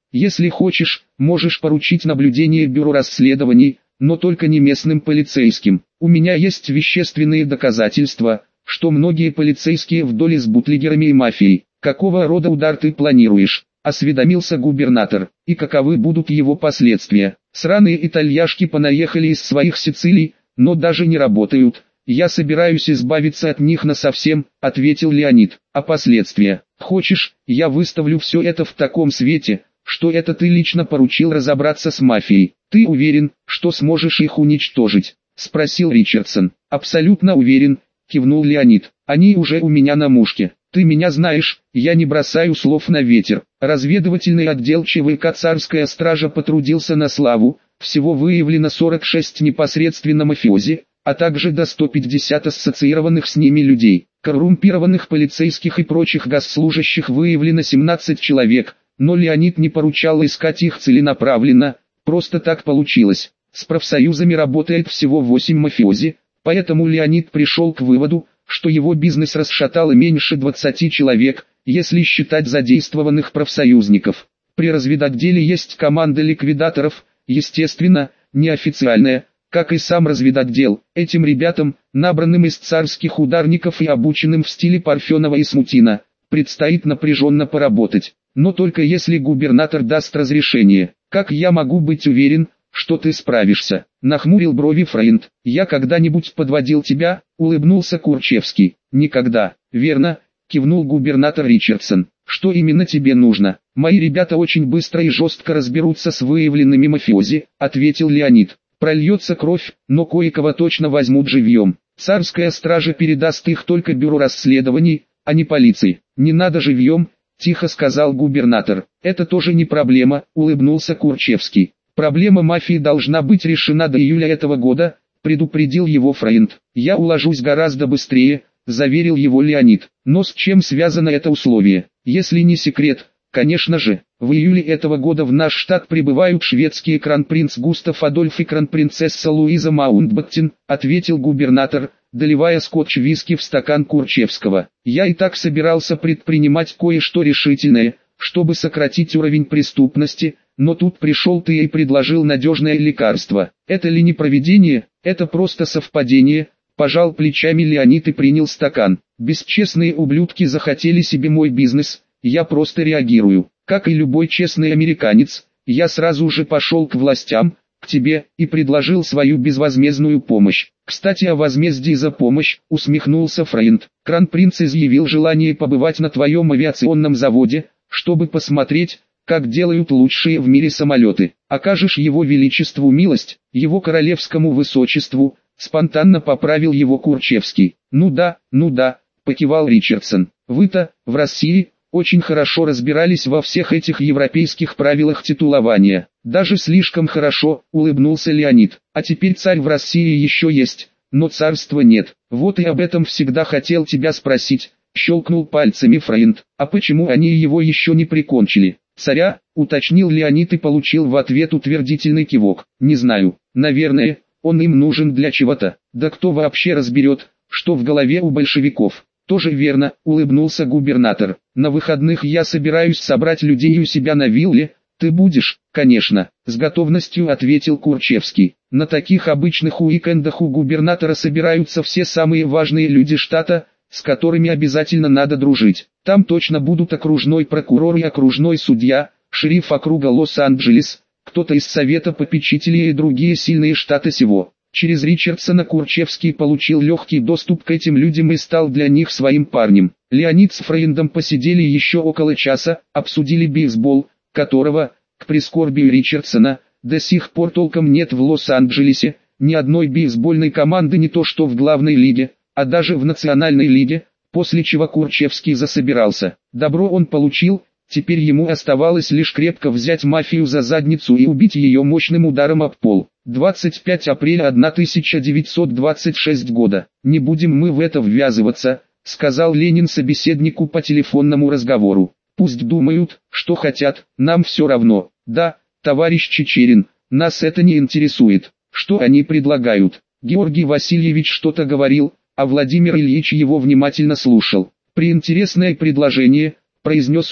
Если хочешь, можешь поручить наблюдение бюро расследований, но только не местным полицейским. У меня есть вещественные доказательства, что многие полицейские в доле с бутлегерами и мафией. Какого рода удар ты планируешь? Осведомился губернатор. И каковы будут его последствия? Сраные итальяшки понаехали из своих Сицилий, но даже не работают. Я собираюсь избавиться от них насовсем, ответил Леонид. А последствия? Хочешь, я выставлю все это в таком свете, что это ты лично поручил разобраться с мафией. Ты уверен, что сможешь их уничтожить? Спросил Ричардсон. Абсолютно уверен, кивнул Леонид. Они уже у меня на мушке. Ты меня знаешь, я не бросаю слов на ветер. Разведывательный отдел ЧВК «Царская стража» потрудился на славу. Всего выявлено сорок шесть непосредственно мафиози, а также до ста пятидесяти ассоциированных с ними людей. Коррумпированных полицейских и прочих госслужащих выявлено семнадцать человек, но Леонид не поручал искать их целенаправленно, просто так получилось. С профсоюзами работает всего восемь мафиози, поэтому Леонид пришел к выводу, что его бизнес расшатало меньше двадцати человек, если считать задействованных профсоюзников. При разведотделе есть команда ликвидаторов, естественно, неофициальная, как и сам разведотдел. Этим ребятам, набранным из царских ударников и обученным в стиле Парфенова и Смутина, предстоит напряженно поработать. Но только если губернатор даст разрешение. Как я могу быть уверен, что ты справишься? Нахмурил брови Фрейнд. Я когда-нибудь подводил тебя? Улыбнулся Курчевский. Никогда. Верно, кивнул губернатор Ричардсон. Что именно тебе нужно? Мои ребята очень быстро и жестко разберутся с выявленными мафиози, ответил Леонид. Прольется кровь, но кое-кого точно возьмут живьем. Царская стража передаст их только бюро расследований, а не полиции. Не надо живьем, тихо сказал губернатор. Это тоже не проблема, улыбнулся Курчевский. Проблема мафии должна быть решена до июля этого года, предупредил его Фрейнд. Я уложусь гораздо быстрее, заверил его Леонид. Но с чем связано это условие? Если не секрет, конечно же, в июле этого года в наш штат прибывают шведские кронпринц Густав Адольф и кронпринцесса Луиза Маунтбаттен, ответил губернатор, доливая скотч-виски в стакан Курчевского. Я и так собирался предпринимать кое-что решительное, чтобы сократить уровень преступности, но тут пришел ты и предложил надежное лекарство. Это ли не провидение, это просто совпадение, пожал плечами Леонид и принял стакан. Бесчестные ублюдки захотели себе мой бизнес, я просто реагирую. Как и любой честный американец, я сразу же пошел к властям, к тебе, и предложил свою безвозмездную помощь. Кстати, о возмездии за помощь, усмехнулся Фрейнд. Кронпринц изъявил желание побывать на твоем авиационном заводе, чтобы посмотреть, как делают лучшие в мире самолеты. Окажешь его величеству милость, его королевскому высочеству, спонтанно поправил его Курчевский. Ну да, ну да, покивал Ричардсон. Вы-то, в России, очень хорошо разбирались во всех этих европейских правилах титулования. Даже слишком хорошо, улыбнулся Леонид. А теперь царь в России еще есть, но царства нет. Вот и об этом всегда хотел тебя спросить, щелкнул пальцами Фрейнд. А почему они его еще не прикончили? Царя, уточнил Леонид и получил в ответ утвердительный кивок. Не знаю, наверное, он им нужен для чего-то. Да кто вообще разберет, что в голове у большевиков? Тоже верно, улыбнулся губернатор. На выходных я собираюсь собрать людей у себя на вилле. Ты будешь? Конечно, с готовностью ответил Курчевский. На таких обычных уикендах у губернатора собираются все самые важные люди штата, с которыми обязательно надо дружить. Там точно будут окружной прокурор и окружной судья, шериф округа Лос-Анджелес, кто-то из совета попечителей и другие сильные штата сего. Через Ричардсона Курчевский получил легкий доступ к этим людям и стал для них своим парнем. Леонид с Фрейндом посидели еще около часа, обсудили бейсбол, которого, к прискорбию Ричардсона, до сих пор толком нет в Лос-Анджелесе, ни одной бейсбольной команды не то что в главной лиге, а даже в национальной лиге, после чего Курчевский засобирался. Добро он получил, теперь ему оставалось лишь крепко взять мафию за задницу и убить ее мощным ударом об пол. двадцать пятого апреля тысяча девятьсот двадцать шестого года. «Не будем мы в это ввязываться», — сказал Ленин собеседнику по телефонному разговору. «Пусть думают, что хотят, нам все равно. Да, товарищ Чичерин, нас это не интересует. Что они предлагают?» Георгий Васильевич что-то говорил, а Владимир Ильич его внимательно слушал. «Приинтересное предложение», — произнес он,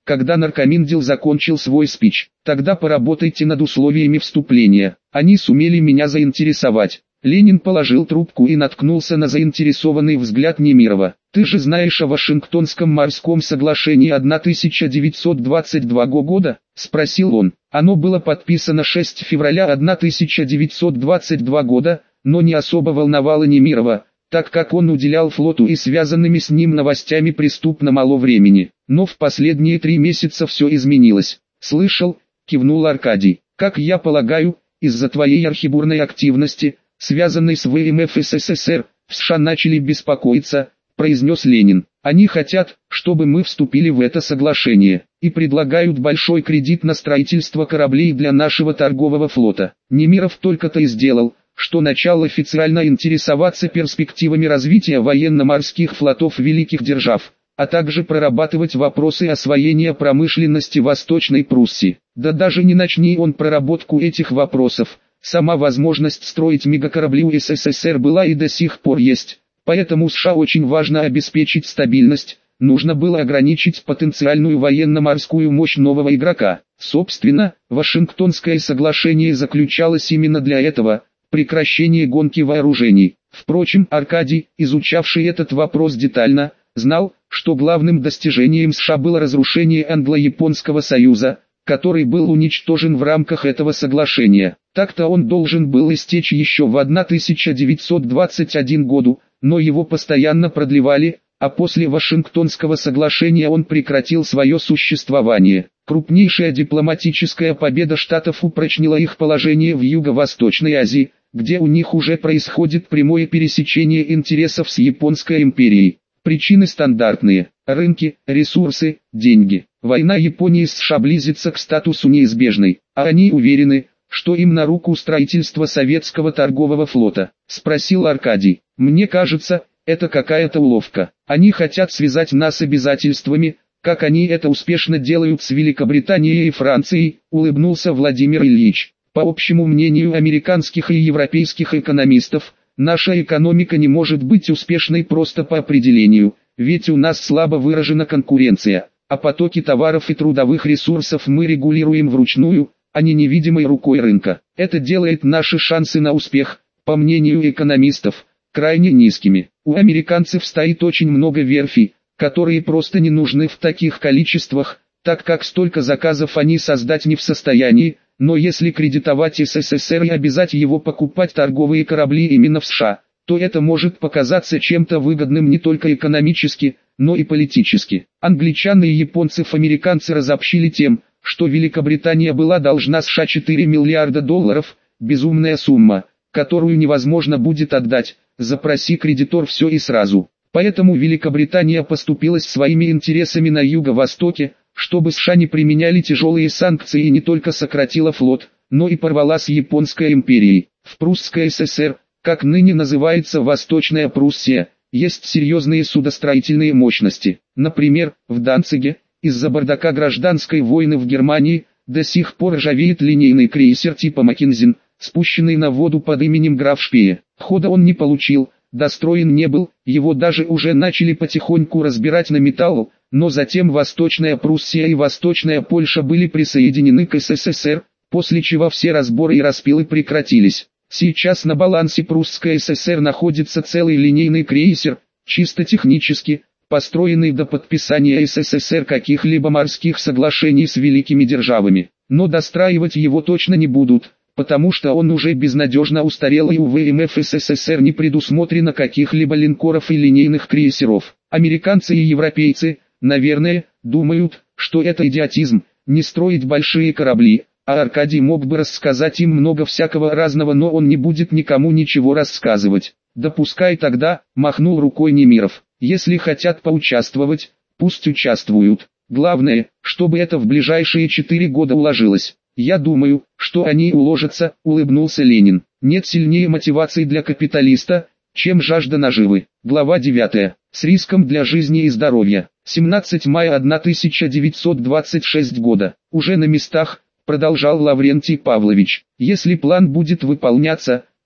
когда Наркоминдел закончил свой спич. Тогда поработайте над условиями вступления. Они сумели меня заинтересовать. Ленин положил трубку и наткнулся на заинтересованный взгляд Немирова. «Ты же знаешь о Вашингтонском морском соглашении тысяча девятьсот двадцать второго года?» – спросил он. Оно было подписано шестого февраля тысяча девятьсот двадцать второго года, но не особо волновало Немирова, так как он уделял флоту и связанными с ним новостями преступно мало времени. Но в последние три месяца все изменилось. «Слышал?» – кивнул Аркадий. «Как я полагаю, из-за твоей архибурной активности, связанной с ВМФ СССР, в США начали беспокоиться», – произнес Ленин. «Они хотят, чтобы мы вступили в это соглашение, и предлагают большой кредит на строительство кораблей для нашего торгового флота». Немиров только-то и сделал, что начал официально интересоваться перспективами развития военно-морских флотов великих держав, а также прорабатывать вопросы освоения промышленности Восточной Пруссии. Да даже не начни он проработку этих вопросов, сама возможность строить мегакорабли у СССР была и до сих пор есть. Поэтому США очень важно обеспечить стабильность, нужно было ограничить потенциальную военно-морскую мощь нового игрока. Собственно, Вашингтонское соглашение заключалось именно для этого – прекращение гонки вооружений. Впрочем, Аркадий, изучавший этот вопрос детально, знал, что главным достижением США было разрушение англо-японского союза, который был уничтожен в рамках этого соглашения. Так-то он должен был истечь еще в тысяча девятьсот двадцать первом году, но его постоянно продлевали, а после Вашингтонского соглашения он прекратил свое существование. Крупнейшая дипломатическая победа Штатов упрочнила их положение в Юго-Восточной Азии, где у них уже происходит прямое пересечение интересов с Японской империей. Причины стандартные: рынки, ресурсы, деньги. Война Японии с США близится к статусу неизбежной, а они уверены, что им на руку строительство советского торгового флота. Спросил Аркадий. Мне кажется, это какая-то уловка. Они хотят связать нас обязательствами, как они это успешно делают с Великобританией и Францией, улыбнулся Владимир Ильич. По общему мнению американских и европейских экономистов, наша экономика не может быть успешной просто по определению, ведь у нас слабо выражена конкуренция, а потоки товаров и трудовых ресурсов мы регулируем вручную, а не невидимой рукой рынка. Это делает наши шансы на успех, по мнению экономистов, крайне низкими. У американцев стоит очень много верфей, которые просто не нужны в таких количествах, так как столько заказов они создать не в состоянии, но если кредитовать СССР и обязать его покупать торговые корабли именно в США, то это может показаться чем-то выгодным не только экономически, но и политически. Англичане и японцев-американцы разобщили тем, что Великобритания была должна США четыре миллиарда долларов, безумная сумма, которую невозможно будет отдать, запроси кредитор все и сразу. Поэтому Великобритания поступилась своими интересами на Юго-Востоке, чтобы США не применяли тяжелые санкции и не только сократила флот, но и порвала с Японской империей. В Прусской ССР, как ныне называется Восточная Пруссия, есть серьезные судостроительные мощности. Например, в Данциге, из-за бардака гражданской войны в Германии, до сих пор ржавеет линейный крейсер типа Маккензен, спущенный на воду под именем граф Шпее. Хода он не получил, достроен не был, его даже уже начали потихоньку разбирать на металл, но затем Восточная Пруссия и Восточная Польша были присоединены к СССР, после чего все разборы и распилы прекратились. Сейчас на балансе Прусской ССР находится целый линейный крейсер, чисто технически, построенный до подписания СССР каких-либо морских соглашений с великими державами. Но достраивать его точно не будут, потому что он уже безнадежно устарел и у ВМФ СССР не предусмотрено каких-либо линкоров и линейных крейсеров. Американцы и европейцы, наверное, думают, что это идиотизм, не строить большие корабли, а Аркадий мог бы рассказать им много всякого разного, но он не будет никому ничего рассказывать. Да пускай тогда, махнул рукой Немиров, если хотят поучаствовать, пусть участвуют. Главное, чтобы это в ближайшие четыре года уложилось. Я думаю, что они уложатся, улыбнулся Ленин. Нет сильнее мотивации для капиталиста, чем жажда наживы. Глава девятая. С риском для жизни и здоровья. семнадцатого мая тысяча девятьсот двадцать шестого года. Уже на местах, продолжал Лаврентий Павлович. Если план будет выполняться,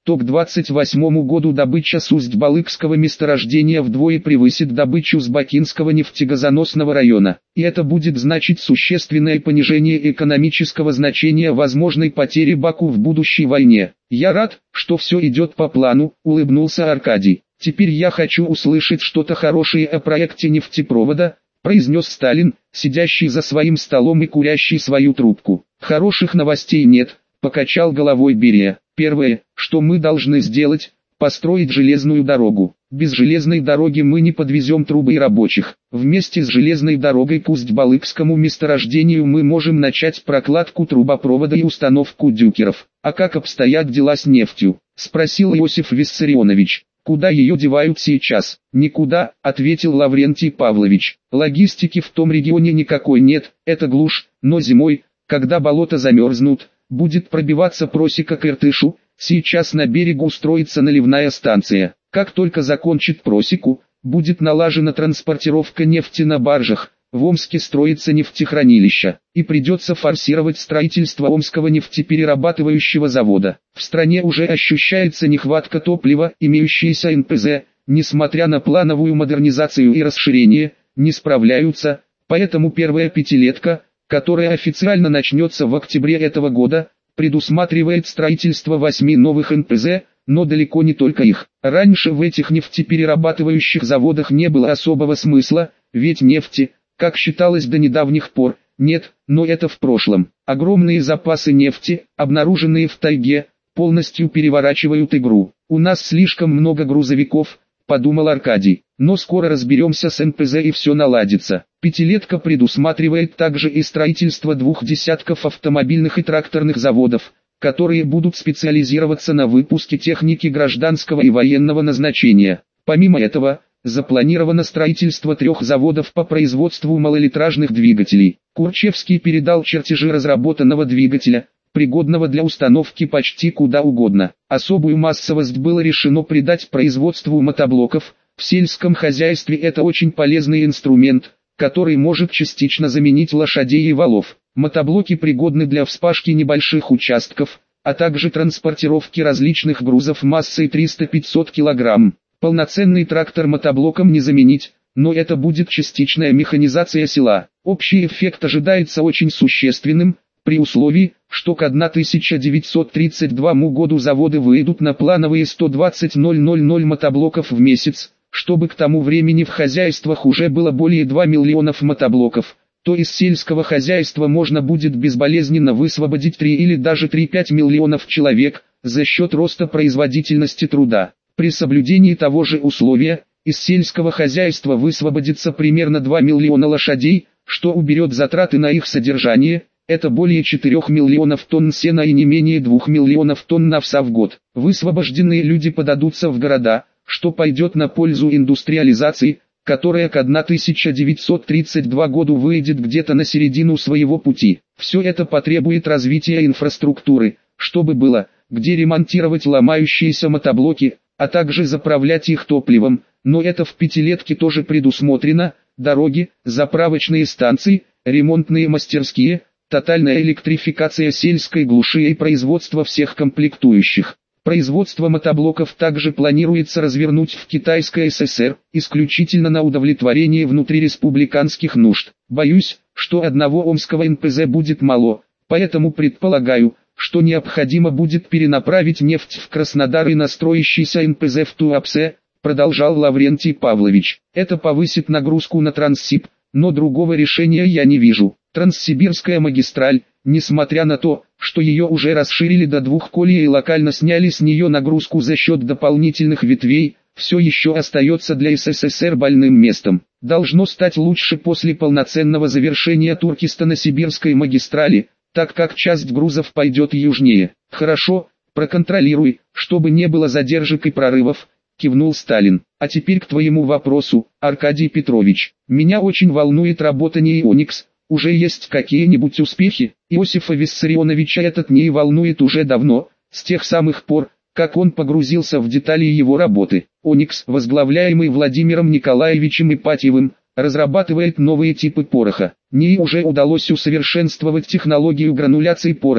то к двадцать восьмому году добыча с Усть-Балыкского месторождения вдвое превысит добычу с Бакинского нефтегазоносного района. И это будет значить существенное понижение экономического значения возможной потери Баку в будущей войне. «Я рад, что все идет по плану», — улыбнулся Аркадий. «Теперь я хочу услышать что-то хорошее о проекте нефтепровода», — произнес Сталин, сидящий за своим столом и курящий свою трубку. «Хороших новостей нет», — покачал головой Берия. «Первое, что мы должны сделать, построить железную дорогу. Без железной дороги мы не подвезем трубы и рабочих. Вместе с железной дорогой к Усть-Балыкскому месторождению мы можем начать прокладку трубопровода и установку дюкеров. А как обстоят дела с нефтью?» — спросил Иосиф Виссарионович. «Куда ее девают сейчас?» «Никуда», — ответил Лаврентий Павлович. «Логистики в том регионе никакой нет, это глушь, но зимой, когда болота замерзнут, будет пробиваться просека к Иртышу. Сейчас на берегу строится наливная станция. Как только закончит просеку, будет налажена транспортировка нефти на баржах. В Омске строится нефтехранилище, и придется форсировать строительство Омского нефтеперерабатывающего завода. В стране уже ощущается нехватка топлива, имеющиеся эн пэ зэ, несмотря на плановую модернизацию и расширение, не справляются, поэтому первая пятилетка, которая официально начнется в октябре этого года, предусматривает строительство восьми новых эн пэ зэ, но далеко не только их. Раньше в этих нефтеперерабатывающих заводах не было особого смысла, ведь нефти, как считалось до недавних пор, нет, но это в прошлом. Огромные запасы нефти, обнаруженные в тайге, полностью переворачивают игру. «У нас слишком много грузовиков», — подумал Аркадий, «но скоро разберемся с эн пэ зэ и все наладится». Пятилетка предусматривает также и строительство двух десятков автомобильных и тракторных заводов, которые будут специализироваться на выпуске техники гражданского и военного назначения. Помимо этого, запланировано строительство трех заводов по производству малолитражных двигателей. Курчевский передал чертежи разработанного двигателя, пригодного для установки почти куда угодно. Особую массовость было решено придать производству мотоблоков. В сельском хозяйстве это очень полезный инструмент, который может частично заменить лошадей и валов. Мотоблоки пригодны для вспашки небольших участков, а также транспортировки различных грузов массой триста-пятьсот килограмм. Полноценный трактор мотоблоком не заменить, но это будет частичная механизация села. Общий эффект ожидается очень существенным, при условии, что к тысяча девятьсот тридцать второму году заводы выйдут на плановые сто двадцать тысяч мотоблоков в месяц, чтобы к тому времени в хозяйствах уже было более двух миллионов мотоблоков, то из сельского хозяйства можно будет безболезненно высвободить три или даже три-пять миллионов человек, за счет роста производительности труда. При соблюдении того же условия, из сельского хозяйства высвободится примерно два миллиона лошадей, что уберет затраты на их содержание, это более четырёх миллионов тонн сена и не менее двух миллионов тонн овса в год. Высвобожденные люди подадутся в города, что пойдет на пользу индустриализации, которая к тысяча девятьсот тридцать второму году выйдет где-то на середину своего пути. Все это потребует развития инфраструктуры, чтобы было, где ремонтировать ломающиеся мотоблоки, а также заправлять их топливом, но это в пятилетке тоже предусмотрено: дороги, заправочные станции, ремонтные мастерские, тотальная электрификация сельской глуши и производство всех комплектующих. Производство мотоблоков также планируется развернуть в Китайской эс эс эр, исключительно на удовлетворение внутриреспубликанских нужд. Боюсь, что одного омского эн пэ зэ будет мало, поэтому предполагаю, что необходимо будет перенаправить нефть в Краснодар и на строящийся эн пэ зэ в Туапсе, продолжал Лаврентий Павлович. Это повысит нагрузку на Транссиб, но другого решения я не вижу. Транссибирская магистраль, несмотря на то, что ее уже расширили до двух колей и локально сняли с нее нагрузку за счет дополнительных ветвей, все еще остается для эс эс эс эр больным местом. Должно стать лучше после полноценного завершения Туркестано-Сибирской магистрали, так как часть грузов пойдет южнее. Хорошо, проконтролируй, чтобы не было задержек и прорывов, кивнул Сталин. А теперь к твоему вопросу, Аркадий Петрович. Меня очень волнует работа НИИ «Оникс». Уже есть какие-нибудь успехи? Иосифа Виссарионовича этот НИИ волнует уже давно, с тех самых пор, как он погрузился в детали его работы. «Оникс», возглавляемый Владимиром Николаевичем Ипатьевым, разрабатывает новые типы пороха. НИИ уже удалось усовершенствовать технологию грануляции пороха,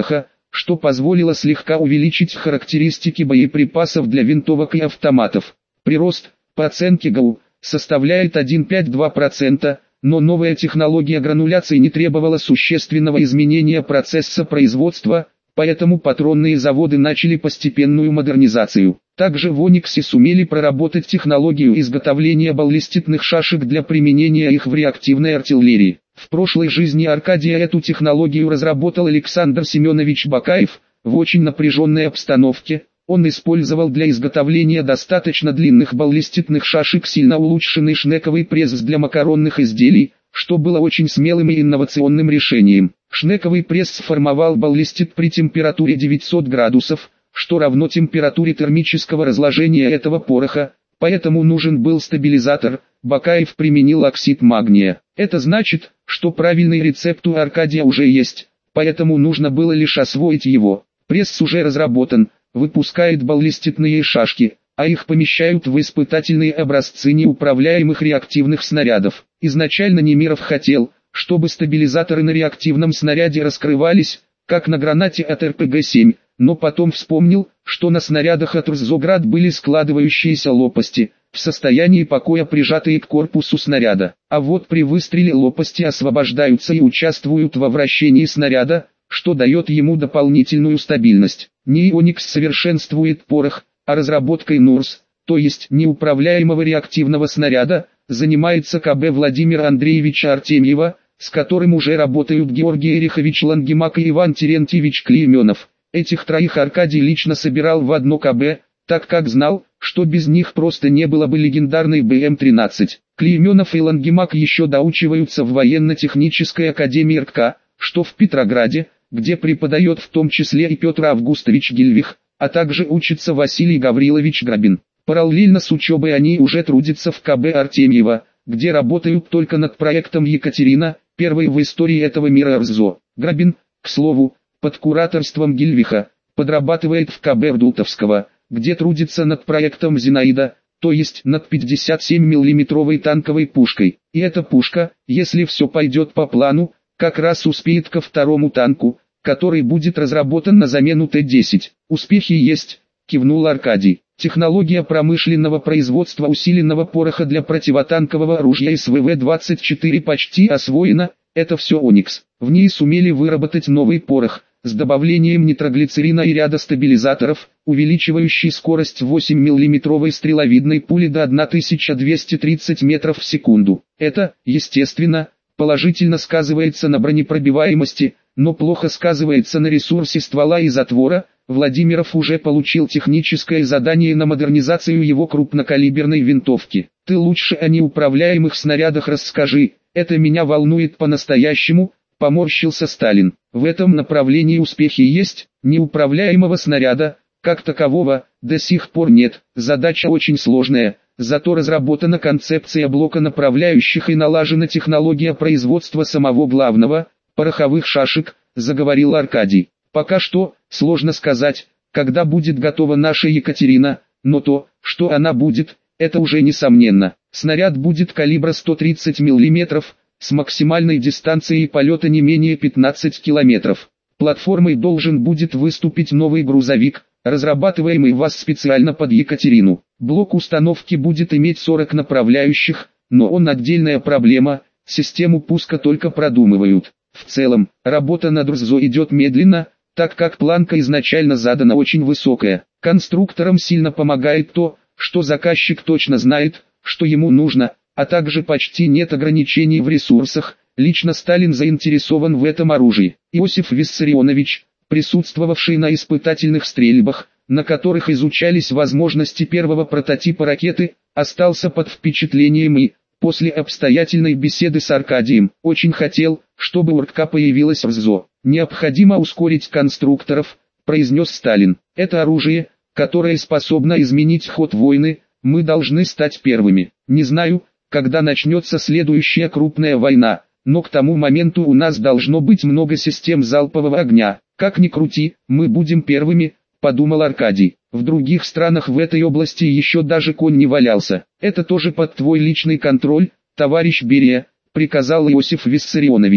что позволило слегка увеличить характеристики боеприпасов для винтовок и автоматов. Прирост, по оценке ГАУ, составляет один целых пять десятых два процента, но новая технология грануляции не требовала существенного изменения процесса производства, поэтому патронные заводы начали постепенную модернизацию. Также в Ониксе сумели проработать технологию изготовления баллиститных шашек для применения их в реактивной артиллерии. В прошлой жизни Аркадия эту технологию разработал Александр Семенович Бакаев. В очень напряженной обстановке он использовал для изготовления достаточно длинных баллиститных шашек сильно улучшенный шнековый пресс для макаронных изделий, что было очень смелым и инновационным решением. Шнековый пресс формовал баллистит при температуре девятьсот градусов, что равно температуре термического разложения этого пороха, поэтому нужен был стабилизатор. Бакаев применил оксид магния. Это значит, что правильный рецепт у Аркадия уже есть, поэтому нужно было лишь освоить его. Пресс уже разработан, выпускает баллиститные шашки, а их помещают в испытательные образцы неуправляемых реактивных снарядов. Изначально Немиров хотел, чтобы стабилизаторы на реактивном снаряде раскрывались, как на гранате от эр пэ гэ семь, но потом вспомнил, что на снарядах от РСЗОГрад были складывающиеся лопасти, в состоянии покоя прижатые к корпусу снаряда. А вот при выстреле лопасти освобождаются и участвуют во вращении снаряда, что дает ему дополнительную стабильность. Не Оникс совершенствует порох, а разработкой НУРС, то есть неуправляемого реактивного снаряда, занимается ка бэ Владимира Андреевича Артемьева, с которым уже работают Георгий Эрихович Лангемак и Иван Терентьевич Клейменов. Этих троих Аркадий лично собирал в одно ка бэ, так как знал, что без них просто не было бы легендарной бэ эм тринадцать. Клейменов и Лангемак еще доучиваются в военно-технической академии эр ка ка, что в Петрограде, где преподает в том числе и Петр Августович Гильвих, а также учится Василий Гаврилович Грабин. Параллельно с учебой они уже трудятся в ка бэ Артемьева, где работают только над проектом Екатерина, первой в истории этого мира РСЗО. Грабин, к слову, под кураторством Гильвиха, подрабатывает в ка бэ Рдутовского, где трудится над проектом Зинаида, то есть над пятьдесят семь миллиметровой танковой пушкой. И эта пушка, если все пойдет по плану, как раз успеет ко второму танку, который будет разработан на замену Т десять. Успехи есть, кивнул Аркадий. Технология промышленного производства усиленного пороха для противотанкового оружия эс вэ вэ двадцать четыре почти освоена, это все Оникс. В ней сумели выработать новый порох, с добавлением нитроглицерина и ряда стабилизаторов, увеличивающий скорость восемь миллиметровой стреловидной пули до тысяча двести тридцать метров в секунду. Это, естественно, положительно сказывается на бронепробиваемости, но плохо сказывается на ресурсе ствола и затвора. Владимиров уже получил техническое задание на модернизацию его крупнокалиберной винтовки. Ты лучше о неуправляемых снарядах расскажи, это меня волнует по-настоящему, поморщился Сталин. В этом направлении успехи есть, неуправляемого снаряда, как такового, до сих пор нет, задача очень сложная, зато разработана концепция блока направляющих и налажена технология производства самого главного, пороховых шашек, заговорил Аркадий. Пока что, сложно сказать, когда будет готова наша Екатерина, но то, что она будет, это уже несомненно. Снаряд будет калибра сто тридцать миллиметров, с максимальной дистанцией полета не менее пятнадцати километров. Платформой должен будет выступить новый грузовик, разрабатываемый ВАЗ специально под Екатерину. Блок установки будет иметь сорок направляющих, но он отдельная проблема, систему пуска только продумывают. В целом, работа над РСЗО идет медленно, так как планка изначально задана очень высокая. Конструкторам сильно помогает то, что заказчик точно знает, что ему нужно, а также почти нет ограничений в ресурсах. Лично Сталин заинтересован в этом оружии. Иосиф Виссарионович, присутствовавший на испытательных стрельбах, на которых изучались возможности первого прототипа ракеты, остался под впечатлением и, после обстоятельной беседы с Аркадием, очень хотел, чтобы у эр ка ка появилась РСЗО. «Необходимо ускорить конструкторов», — произнес Сталин. «Это оружие, которое способно изменить ход войны, мы должны стать первыми. Не знаю, когда начнется следующая крупная война, но к тому моменту у нас должно быть много систем залпового огня. Как ни крути, мы будем первыми», — подумал Аркадий. «В других странах в этой области еще даже конь не валялся. Это тоже под твой личный контроль, товарищ Берия», — приказал Иосиф Виссарионович.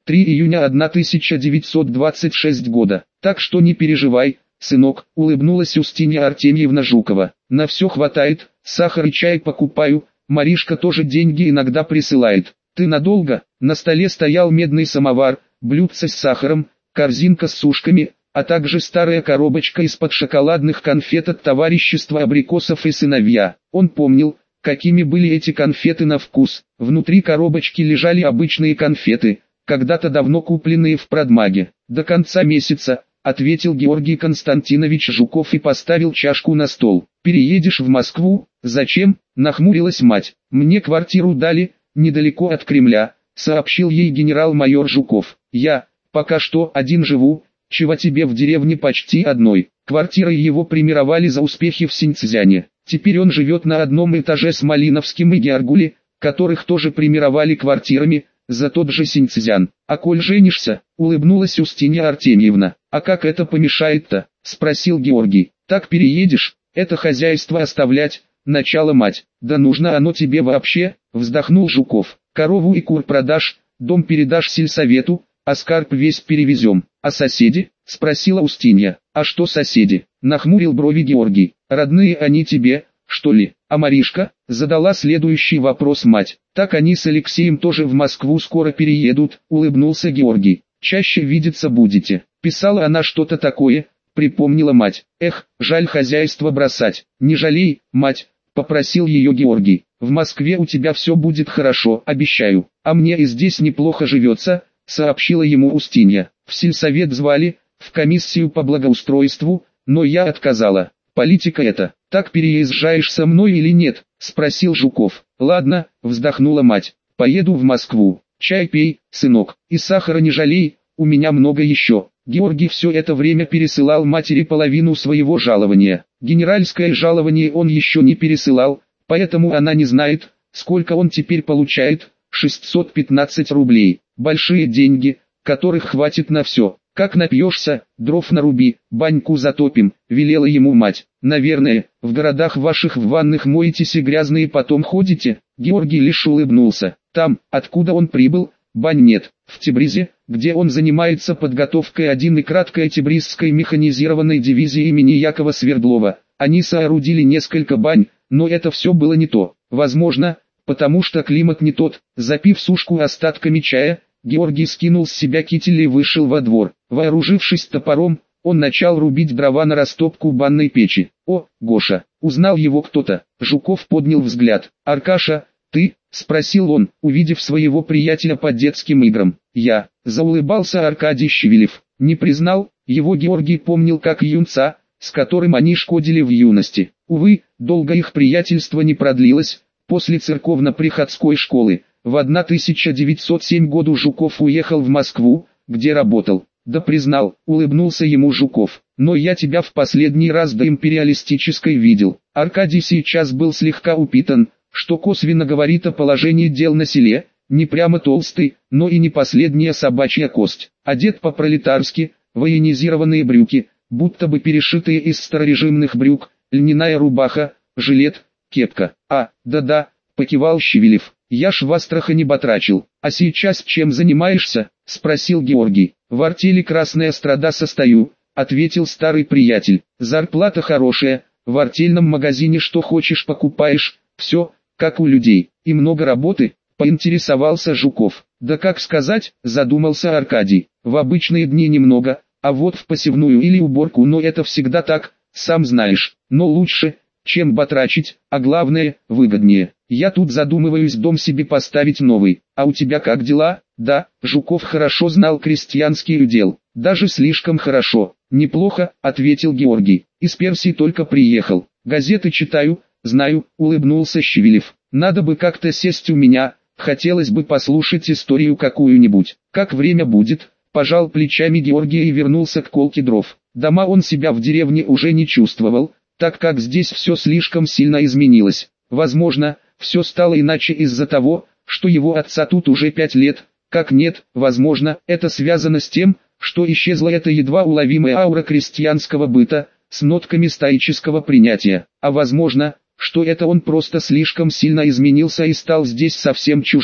три июня тысяча девятьсот двадцать шестого года. Так что не переживай, сынок, улыбнулась Устинья Артемьевна Жукова. На все хватает, сахар и чай покупаю, Маришка тоже деньги иногда присылает. Ты надолго? На столе стоял медный самовар, блюдце с сахаром, корзинка с сушками, а также старая коробочка из-под шоколадных конфет от товарищества Абрикосов и сыновья. Он помнил, какими были эти конфеты на вкус. Внутри коробочки лежали обычные конфеты, когда-то давно купленные в продмаге. До конца месяца, ответил Георгий Константинович Жуков и поставил чашку на стол. Переедешь в Москву? Зачем? Нахмурилась мать. Мне квартиру дали, недалеко от Кремля, сообщил ей генерал-майор Жуков. Я, пока что, один живу, чего тебе в деревне почти одной. Квартирой его премировали за успехи в Синьцзяне. Теперь он живет на одном этаже с Малиновским и Георгули, которых тоже премировали квартирами, за тот же Синьцзян. А коль женишься, улыбнулась Устинья Артемьевна. А как это помешает-то? Спросил Георгий. Так переедешь, это хозяйство оставлять, начало мать. Да нужно оно тебе вообще, вздохнул Жуков. Корову и кур продашь, дом передашь сельсовету, а скарб весь перевезем. А соседи? Спросила Устинья. А что соседи? Нахмурил брови Георгий. Родные они тебе, что ли? А Маришка? Задала следующий вопрос мать. Так они с Алексеем тоже в Москву скоро переедут, улыбнулся Георгий. Чаще видеться будете. Писала она что-то такое, припомнила мать. Эх, жаль хозяйство бросать. Не жалей, мать, попросил ее Георгий. В Москве у тебя все будет хорошо, обещаю. А мне и здесь неплохо живется, сообщила ему Устинья. В сельсовет звали, в комиссию по благоустройству, но я отказала. Политика это. Так переезжаешь со мной или нет? Спросил Жуков. Ладно, вздохнула мать. Поеду в Москву. Чай пей, сынок, и сахара не жалей, у меня много еще. Георгий все это время пересылал матери половину своего жалования. Генеральское жалование он еще не пересылал, поэтому она не знает, сколько он теперь получает, шестьсот пятнадцать рублей. Большие деньги, которых хватит на все. Как напьешься, дров наруби, баньку затопим, велела ему мать. Наверное, в городах ваших в ванных моетесь и грязные потом ходите. Георгий лишь улыбнулся. Там, откуда он прибыл, бань нет. В Тебризе, где он занимается подготовкой один и краткой Тебризской механизированной дивизии имени Якова Свердлова, они соорудили несколько бань, но это все было не то. Возможно, потому что климат не тот. Запив сушку остатками чая, Георгий скинул с себя китель и вышел во двор. Вооружившись топором, он начал рубить дрова на растопку банной печи. «О, Гоша!» — узнал его кто-то. Жуков поднял взгляд. «Аркаша, ты?» — спросил он, увидев своего приятеля по детским играм. «Я», — заулыбался Аркадий Щевелев. Не признал, его Георгий помнил как юнца, с которым они шкодили в юности. Увы, долго их приятельство не продлилось. После церковно-приходской школы, в тысяча девятьсот седьмом году Жуков уехал в Москву, где работал. «Да признал», — улыбнулся ему Жуков. «Но я тебя в последний раз до империалистической видел». Аркадий сейчас был слегка упитан, что косвенно говорит о положении дел на селе, не прямо толстый, но и не последняя собачья кость. Одет по-пролетарски, военизированные брюки, будто бы перешитые из старорежимных брюк, льняная рубаха, жилет, кепка. «А, да-да», — покивал Щевелев. «Я ж в Астрахани батрачил. А сейчас чем занимаешься?» — спросил Георгий. «В артели «Красная страда» состою», — ответил старый приятель. «Зарплата хорошая, в артельном магазине что хочешь покупаешь, все, как у людей. И много работы?» — поинтересовался Жуков. «Да как сказать», — задумался Аркадий. «В обычные дни немного, а вот в посевную или уборку, но это всегда так, сам знаешь. Но лучше, чем батрачить, а главное, выгоднее. Я тут задумываюсь дом себе поставить новый. А у тебя как дела?» «Да», Жуков хорошо знал крестьянский удел. «Даже слишком хорошо». «Неплохо», — ответил Георгий. «Из Персии только приехал. Газеты читаю, знаю», — улыбнулся Щевелев. «Надо бы как-то сесть у меня, хотелось бы послушать историю какую-нибудь». «Как время будет», — пожал плечами Георгий и вернулся к колке дров. Дома он себя в деревне уже не чувствовал, так как здесь все слишком сильно изменилось. Возможно, все стало иначе из-за того, что его отца тут уже пять лет, как нет, возможно, это связано с тем, что исчезла эта едва уловимая аура крестьянского быта, с нотками стоического принятия, а возможно, что это он просто слишком сильно изменился и стал здесь совсем чужим.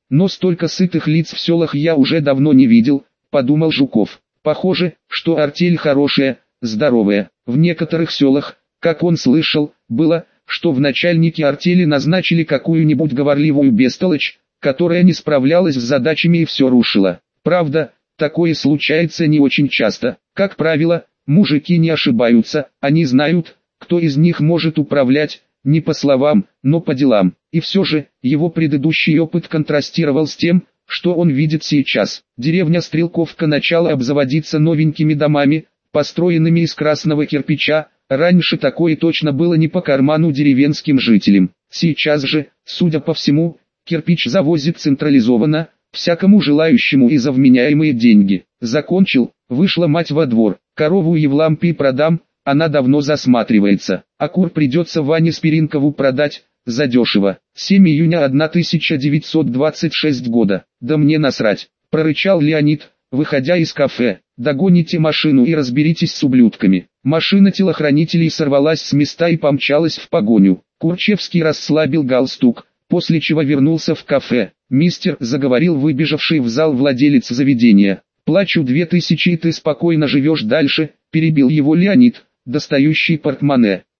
Но столько сытых лиц в селах я уже давно не видел, подумал Жуков. Похоже, что артель хорошая, здоровая. В некоторых селах, как он слышал, было, что в начальнике артели назначили какую-нибудь говорливую бестолочь, которая не справлялась с задачами и все рушила. Правда, такое случается не очень часто. Как правило, мужики не ошибаются, они знают, кто из них может управлять, не по словам, но по делам. И все же, его предыдущий опыт контрастировал с тем, что он видит сейчас. Деревня Стрелковка начала обзаводиться новенькими домами, построенными из красного кирпича. Раньше такое точно было не по карману деревенским жителям. Сейчас же, судя по всему, кирпич завозит централизованно, всякому желающему и за вменяемые деньги. Закончил, вышла мать во двор. Корову Евлампии продам, она давно засматривается. А кур придется Ване Спиринкову продать, задешево. семь июня тысяча девятьсот двадцать шестого года. Да мне насрать, прорычал Леонид, выходя из кафе. Догоните машину и разберитесь с ублюдками. Машина телохранителей сорвалась с места и помчалась в погоню. Курчевский расслабил галстук, после чего вернулся в кафе. «Мистер», — заговорил выбежавший в зал владелец заведения, — «плачу две тысячи и ты спокойно живешь дальше», — перебил его Леонид, достающий портмоне.